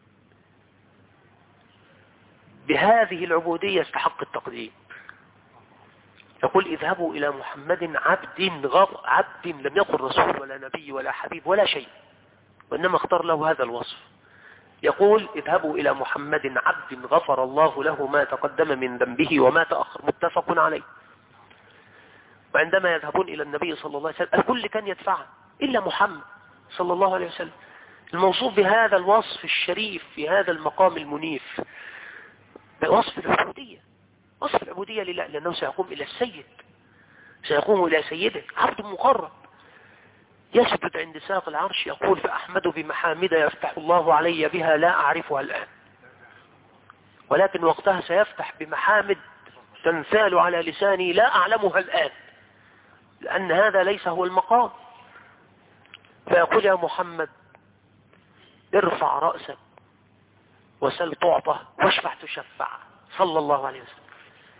بهذه العبودية استحق التقديم. يقول اذهبوا إلى محمد عبد لم يقل رسول ولا نبي ولا حبيب ولا شيء، وإنما اختار له هذا الوصف. يقول اذهبوا إلى محمد عبد غفر الله له ما تقدم من ذنبه وما تأخر، متفق عليه. وعندما يذهبون إلى النبي صلى الله عليه وسلم الكل كان يدفعه إلا محمد صلى الله عليه وسلم، الموصوف بهذا الوصف الشريف في هذا المقام المنيف، بوصف العبودية. وصف العبودية لله، لأنه سيقوم إلى السيد، سيقوم إلى سيده، عبد مقرب يسجد عند ساق العرش، يقول فأحمد بمحامد يفتح الله علي بها لا أعرفها الآن، ولكن وقتها سيفتح بمحامد تنثال على لساني لا أعلمها الآن، لأن هذا ليس هو المقام. فيقول يا محمد ارفع رأسك وسل تعطى واشفع تشفع، صلى الله عليه وسلم.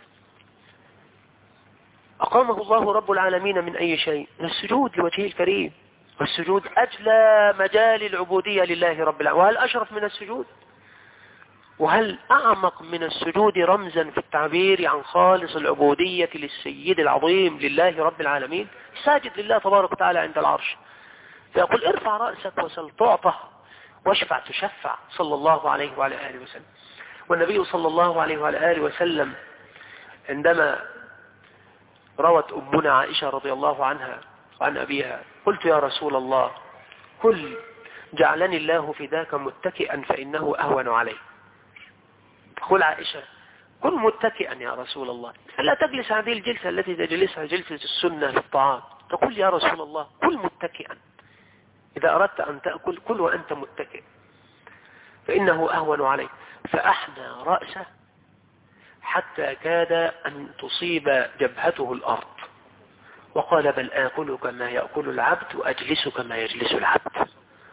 أقامه الله رب العالمين من أي شيء؟ من السجود لوجهه الكريم، والسجود أجلى مجال العبودية لله رب العالمين. وهل أشرف من السجود؟ وهل أعمق من السجود رمزا في التعبير عن خالص العبودية للسيد العظيم لله رب العالمين؟ ساجد لله تبارك وتعالى عند العرش، فيقول ارفع رأسك وسل تعطى واشفع تشفع، صلى الله عليه وعلى آله وسلم. والنبي صلى الله عليه وعلى آله وسلم عندما روت أمنا عائشة رضي الله عنها وعن أبيها، قلت يا رسول الله قل جعلني الله فداك متكئا فإنه أهون علي. قل عائشة كن متكئا يا رسول الله، لا تجلس هذه الجلسة التي تجلسها جلسة السنة في الطعام، تقول يا رسول الله كل متكئا، إذا أردت أن تأكل كل وأنت متكئ فإنه أهون عليك. فأحنى رأسه حتى كاد أن تصيب جبهته الأرض، وقال بل آكل كما يأكل العبد وأجلس كما يجلس العبد.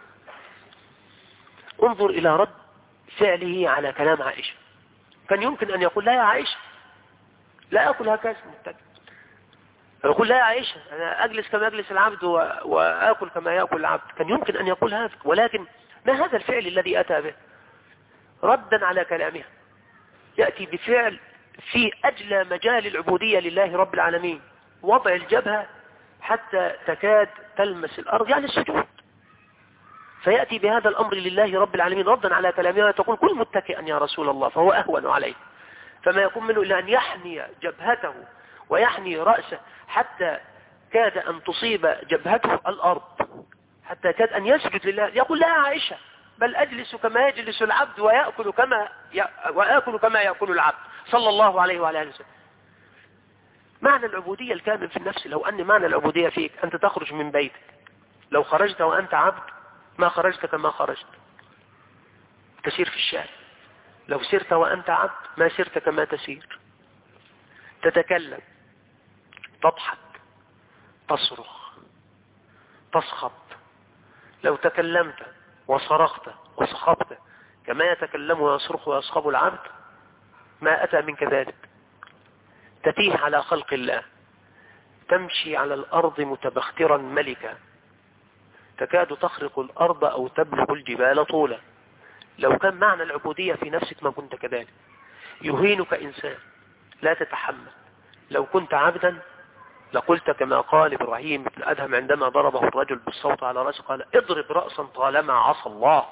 انظر إلى رد فعله على كلام عائشة. كان يمكن أن يقول لا يا عائشة لا أكل هكذا متكئ، يقول لا يا عائشة أنا أجلس كما يجلس العبد وآكل كما يأكل العبد، كان يمكن أن يقول هذا، ولكن ما هذا الفعل الذي أتى به ردا على كلامها؟ يأتي بفعل في أجلى مجال العبودية لله رب العالمين، وضع الجبهة حتى تكاد تلمس الأرض، يعني السجود. فيأتي بهذا الأمر لله رب العالمين ردا على كلامها، تقول كل متكئا يا رسول الله، فهو أهون عليه. فما يكون منه إلا أن يحني جبهته ويحني رأسه حتى كاد أن تصيب جبهته الأرض، حتى كاد أن يسجد لله، يقول لا يا عائشة بل أجلس كما يجلس العبد وآكل كما يأكل العبد، صلى الله عليه وعلى آله وسلم. معنى العبودية الكامل في النفس. لو أن معنى العبودية فيك أنت تخرج من بيتك، لو خرجت وأنت عبد ما خرجت كما خرجت، تسير في الشارع. لو سرت وأنت عبد ما سرت كما تسير، تتكلم، تضحك، تصرخ، تسخط. لو تكلمت وصرخت وصخبت كما يتكلم ويصرخ ويصخب العبد ما أتى منك ذلك. تتيه على خلق الله، تمشي على الأرض متبخترا ملكا، تكاد تخرق الأرض أو تبلغ الجبال طولا. لو كان معنى العبودية في نفسك ما كنت كذلك. يهينك إنسان لا تتحمل، لو كنت عبدا لقلت كما قال إبراهيم بن أدهم عندما ضربه الرجل بالصوت على رأسه قال اضرب رأسا طالما عصى الله.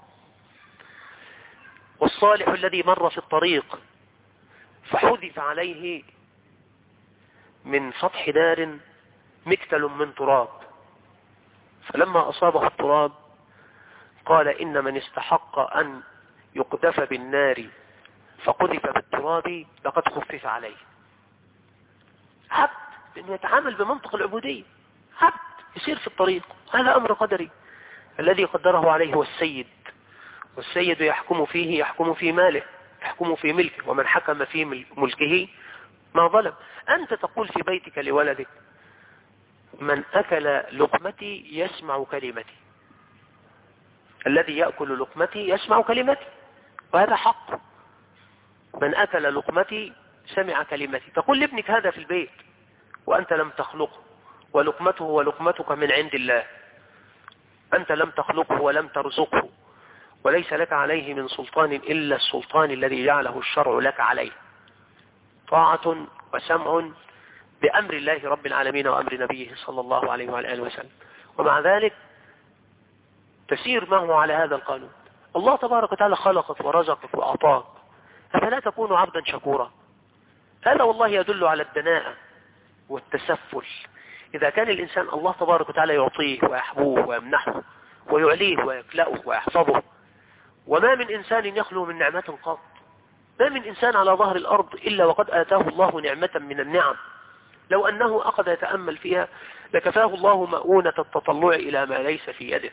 والصالح الذي مر في الطريق فحذف عليه من سطح دار مكتل من تراب، فلما أصابه التراب قال إن من استحق أن يقذف بالنار فقذف بالتراب لقد خفف عليه. عبد لأنه يتعامل بمنطق العبودية، عبد يسير في الطريق، هذا أمر قدري الذي قدره عليه هو السيد، والسيد يحكم فيه، يحكم في ماله، يحكم في ملكه، ومن حكم في ملكه ما ظلم. أنت تقول في بيتك لولدك من أكل لقمتي يسمع كلمتي، الذي يأكل لقمتي يسمع كلمتي، وهذا حق. من أكل لقمتي سمع كلمتي. تقول لابنك هذا في البيت وأنت لم تخلقه، ولقمته ولقمتك من عند الله، أنت لم تخلقه ولم ترزقه، وليس لك عليه من سلطان إلا السلطان الذي جعله الشرع لك عليه، طاعة وسمع بأمر الله رب العالمين وأمر نبيه صلى الله عليه وعلى آله وسلم. ومع ذلك تسير معه على هذا القانون. الله تبارك وتعالى خلقك ورزقك وأعطاك، أفلا تكون عبدا شكورا؟ هذا والله يدل على الدناءة والتسفل. إذا كان الإنسان الله تبارك وتعالى يعطيه ويحبوه ويمنحه ويعليه ويكلأه ويحفظه، وما من إنسان يخلو من نعمة قط، ما من إنسان على ظهر الأرض إلا وقد آتاه الله نعمة من النعم، لو أنه أخذ يتأمل فيها لكفاه الله مؤونة التطلع إلى ما ليس في يده.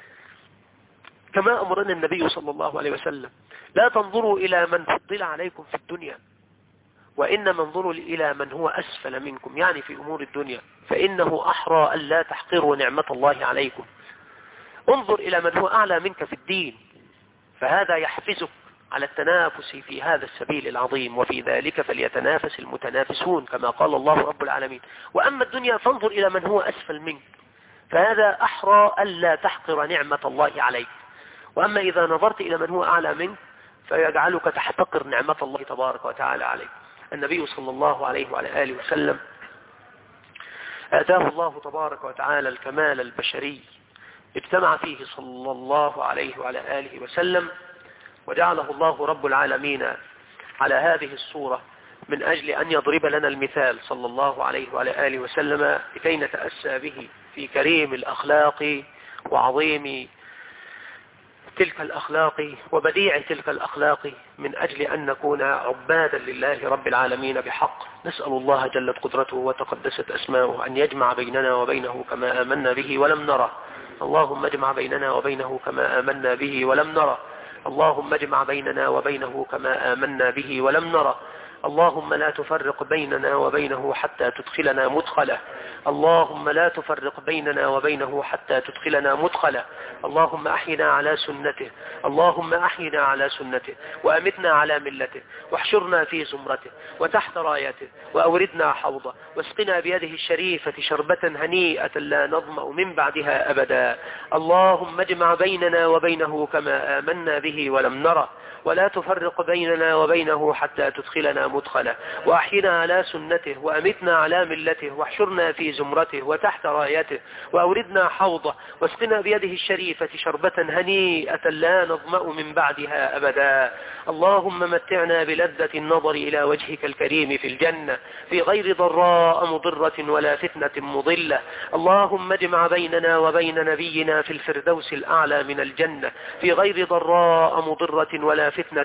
كما أمرنا النبي صلى الله عليه وسلم لا تنظروا إلى من فضل عليكم في الدنيا، وإنما انظروا إلى من هو أسفل منكم، يعني في أمور الدنيا، فإنه أحرى أن لا تحقروا نعمة الله عليكم. انظر إلى من هو أعلى منك في الدين، فهذا يحفزك على التنافس في هذا السبيل العظيم، وفي ذلك فليتنافس المتنافسون كما قال الله رب العالمين. وأما الدنيا فانظر إلى من هو أسفل منك، فهذا أحرى ألا تحقر نعمة الله عليك. وأما إذا نظرت إلى من هو أعلى منك فيجعلك تحتقر نعمة الله تبارك وتعالى عليك. النبي صلى الله عليه وعلى آله وسلم آتاه الله تبارك وتعالى الكمال البشري، اجتمع فيه صلى الله عليه وعلى آله وسلم، وجعله الله رب العالمين على هذه الصورة من أجل أن يضرب لنا المثال صلى الله عليه وعلى آله وسلم لكي نتأسى به في كريم الأخلاق وعظيم تلك الأخلاق وبديع تلك الأخلاق، من أجل أن نكون عبادا لله رب العالمين بحق. نسأل الله جلت قدرته وتقدست أسماؤه أن يجمع بيننا وبينه كما آمنا به ولم نره. اللهم اجمع بيننا وبينه كما آمنا به ولم نره. اللهم اجمع بيننا وبينه كما آمنا به ولم نره. اللهم لا تفرق بيننا وبينه حتى تدخلنا مدخله. اللهم لا تفرق بيننا وبينه حتى تدخلنا مدخله. اللهم أحينا على سنته، اللهم أحينا على سنته، وأمتنا على ملته، واحشرنا في زمرته وتحت رايته، وأوردنا حوضه، واسقنا بيده الشريفة شربة هنيئة لا نظمأ من بعدها أبدا. اللهم اجمع بيننا وبينه كما آمنا به ولم نره، ولا تفرق بيننا وبينه حتى تدخلنا مدخله، وأحينا على سنته، وأمتنا على ملته، واحشرنا في زمرته وتحت رايته، وأوردنا حوضه، واسقنا بيده الشريفة شربة هنيئة لا نظمأ من بعدها أبدا. اللهم متعنا بلذة النظر إلى وجهك الكريم في الجنة في غير ضراء مضرة ولا فتنة مضلة. اللهم اجمع بيننا وبين نبينا في الفردوس الأعلى من الجنة في غير ضراء مضرة ولا فتنة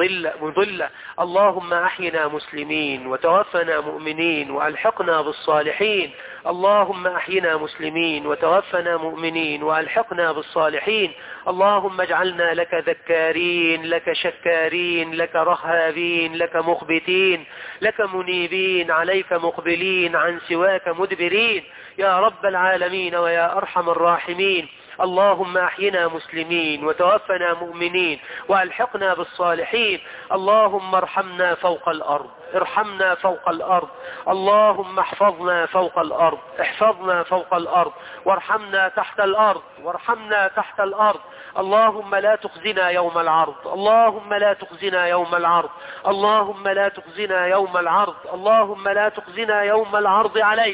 مضلة. اللهم أحينا مسلمين وتوفنا مؤمنين وألحقنا بالصالحين. اللهم أحينا مسلمين وتوفنا مؤمنين وألحقنا بالصالحين. اللهم اجعلنا لك ذكارين، لك شكارين، لك رهابين، لك مخبتين، لك منيبين، عليك مقبلين، عن سواك مدبرين يا رب العالمين ويا أرحم الراحمين. اللهم أحينا مسلمين وتوفنا مؤمنين وألحقنا بالصالحين. اللهم ارحمنا فوق الأرض، ارحمنا فوق الأرض. اللهم احفظنا فوق الأرض، احفظنا فوق الأرض، وارحمنا تحت الأرض، وارحمنا تحت الأرض. اللهم لا تخزنا يوم العرض، اللهم لا تخزنا يوم العرض، اللهم لا تخزنا يوم العرض، اللهم لا تخزنا يوم العرض عليك.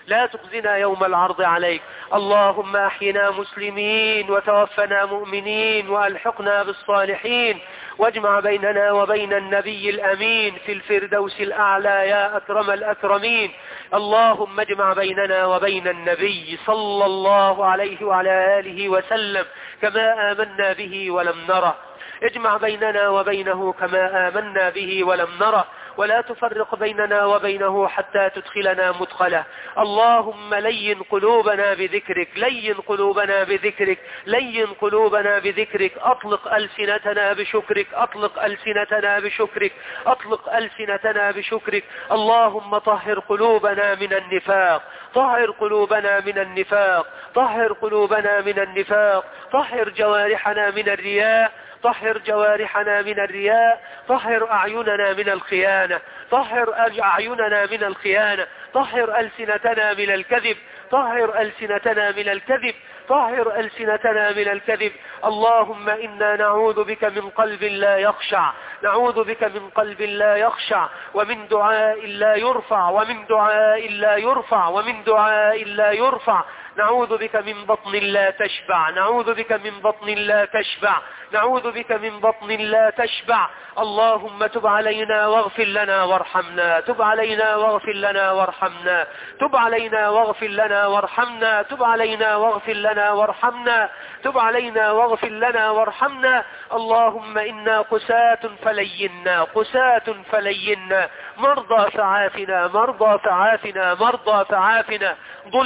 لا تخزنا يوم العرض عليك. اللهم أحينا مسلمين وتوفنا مؤمنين وألحقنا بالصالحين، واجمع بيننا وبين النبي الأمين في الفردوس الأعلى يا أكرم الأكرمين. اللهم اجمع بيننا وبين النبي صلى الله عليه وعلى آله وسلم كما آمنا به ولم نره، اجمع بيننا وبينه كما آمنا به ولم نره، ولا تفرق بيننا وبينه حتى تدخلنا مدخله. اللهم لين قلوبنا بذكرك، لين قلوبنا بذكرك، لين قلوبنا بذكرك. أطلق ألسنتنا بشكرك، أطلق ألسنتنا بشكرك، أطلق ألسنتنا بشكرك. اللهم طهر قلوبنا من النفاق، طهر قلوبنا من النفاق، طهر قلوبنا من النفاق، طهر جوارحنا من الرياء، طهر جوارحنا من الرياء، طهر أعيننا من الخيانة، طهر أعيننا من الخيانة، طهر ألسنتنا من الكذب، طهر ألسنتنا من الكذب، طهر ألسنتنا من الكذب. اللهم إنا نعوذ بك من قلب لا يخشع، نعوذ بك من قلب لا يخشع، ومن دعاء لا يرفع، ومن دعاء لا يرفع، ومن دعاء لا يرفع. نعوذ بك من بطن لا تشبع، نعوذ بك من بطن لا تشبع، نعوذ بك من بطن لا تشبع. اللهم تب علينا واغفر لنا وارحمنا، تب علينا واغفر لنا وارحمنا، تب علينا واغفر لنا وارحمنا، تب علينا واغفر لنا وارحمنا، تب علينا واغفر لنا وارحمنا. اللهم إنا قساة فلينا، قساة فلينا، مرضى فعافنا، مرضى فعافنا، مرضى فعافنا،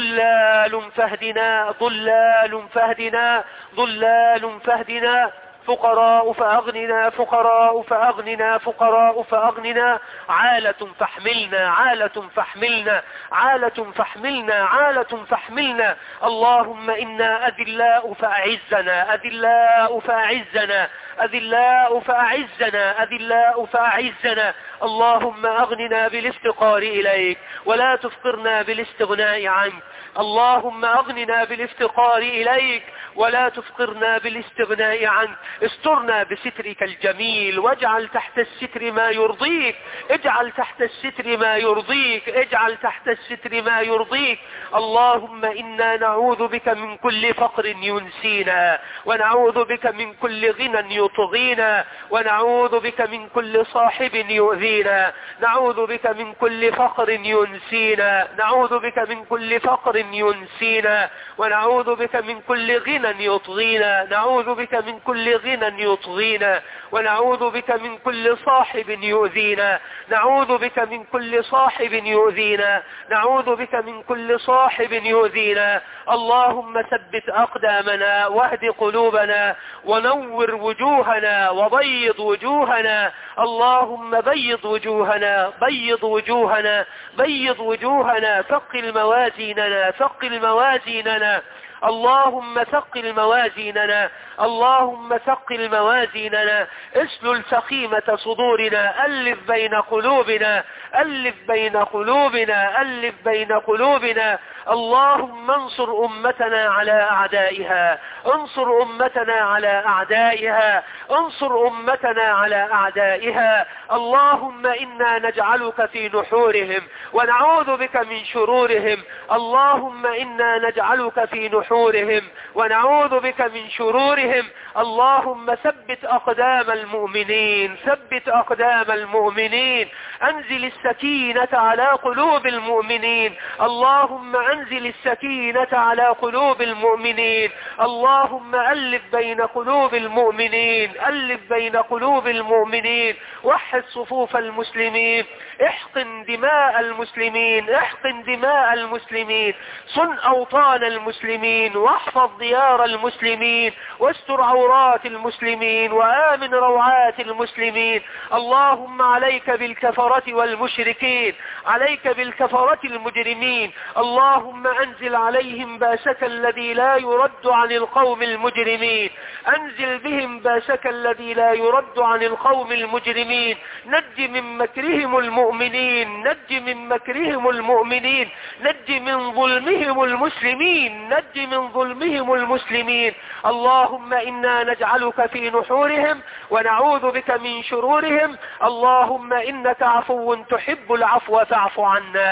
ضلال فاهدنا، ضلال فاهدنا، ضلال فاهدنا، فقراء فأغننا، فقراء فأغننا، فقراء فأغننا، عالة فاحملنا، عالة فاحملنا، عالة فاحملنا، عالة فاحملنا. اللهم إنا أذلاء فأعزنا، أذلاء فأعزنا، أذلاء فأعزنا، أذلاء فأعزنا. اللهم أغننا بالافتقار إليك ولا تفقرنا بالاستغناء عنك. اللهم أغننا بالافتقار إليك ولا تفقرنا بالاستغناء عنك. استرنا بسترك الجميل واجعل تحت الستر ما يرضيك، اجعل تحت الستر ما يرضيك، اجعل تحت الستر ما يرضيك. اللهم إنا نعوذ بك من كل فقر ينسينا، ونعوذ بك من كل غنى يطغينا، ونعوذ بك من كل صاحب يؤذينا، نعوذ بك من كل فقر ينسينا، نعوذ بك من كل فقر ينسينا، ونعوذ بك من كل غنى يطغينا، نعوذ بك من كل غنى يطغينا، ونعوذ بك من كل صاحب يؤذينا، نعوذ بك من كل صاحب يؤذينا، نعوذ بك من كل صاحب يؤذينا. اللهم ثبت أقدامنا واهد قلوبنا ونور وجوهنا وبيض وجوهنا. اللهم بيض وجوهنا، بيض وجوهنا، بيض وجوهنا، ثقل موازيننا، ثقل موازيننا. اللهم ثقل موازيننا، اللهم ثقل موازيننا. اسلل سخيمة صدورنا، ألف بين قلوبنا، ألف بين قلوبنا، ألف بين قلوبنا. اللهم انصر أمتنا على أعدائها، انصر أمتنا على أعدائها، انصر أمتنا على أعدائها. اللهم إنا نجعلك في نحورهم ونعوذ بك من شرورهم. اللهم إنا نجعلك في نحورهم ونعوذ بك من شرورهم. اللهم ثبت أقدام المؤمنين، ثبت أقدام المؤمنين. أنزل السكينة على قلوب المؤمنين. اللهم أنزل السكينة على قلوب المؤمنين. اللهم ألف بين قلوب المؤمنين، ألف بين قلوب المؤمنين. وحد صفوف المسلمين، احقن دماء المسلمين، احقن دماء المسلمين. صن أوطان المسلمين واحفظ ديار المسلمين واستر عورات المسلمين وآمن روعات المسلمين. اللهم عليك بالكفرة والمشركين، عليك بالكفرة المجرمين. اللهم أنزل عليهم باسك الذي لا يرد عن القوم المجرمين، أنزل بهم باسك الذي لا يرد عن القوم المجرمين. نج من مكرهم المؤمنين، نج من مكرهم المؤمنين، نج من ظلمهم المسلمين، نج من ظلمهم المسلمين. اللهم إنا نجعلك في نحورهم ونعوذ بك من شرورهم. اللهم إنك عفو تحب العفو فاعف عنا.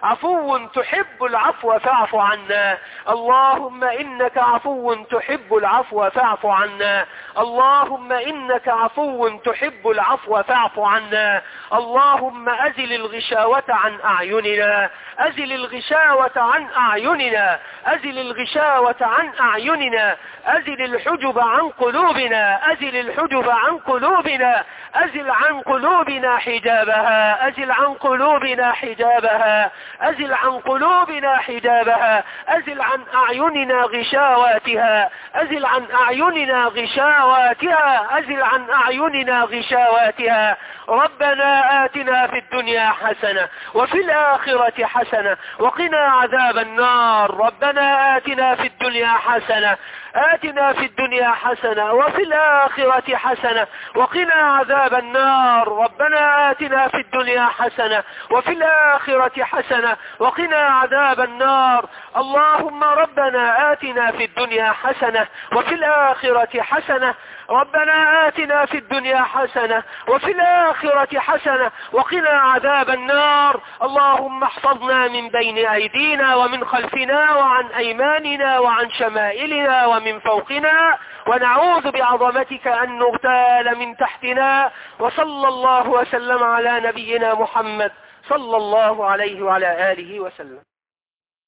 عفو تحب العفو فاعف عنا. اللهم إنك عفو تحب العفو فاعف عنا. اللهم إنك عفو تحب العفو فاعف عنا. اللهم أزل الغشاوة عن أعيننا، أزل الغشاوة عن أعيننا، أزل الغشاوة عن أعيننا، أزل الحجب عن قلوبنا، أزل الحجب عن قلوبنا، أزل عن قلوبنا حجابها، أزل عن قلوبنا حجابها، أزل عن قلوبنا حجابها، أزل عن أعيننا غشاواتها، أزل عن أعيننا غشاواتها، أزل عن أعيننا غشاواتها. ربنا آتنا في الدنيا حسنة وفي الآخرة حسنة وقنا عذاب النار. ربنا آتنا في الدنيا حسنة، آتنا في الدنيا حسنة وفي الآخرة حسنة وقنا عذاب النار. ربنا آتنا في الدنيا حسنة وفي الآخرة حسنة وقنا عذاب النار. اللهم ربنا آتنا في الدنيا حسنة وفي الآخرة حسنة. ربنا آتنا في الدنيا حسنة وفي الآخرة حسنة وقنا عذاب النار. اللهم احفظنا من بين أيدينا ومن خلفنا وعن أيماننا وعن شمائلنا ومن فوقنا، ونعوذ بعظمتك أن نغتال من تحتنا. وصلى الله وسلم على نبينا محمد صلى الله عليه وعلى آله وسلم.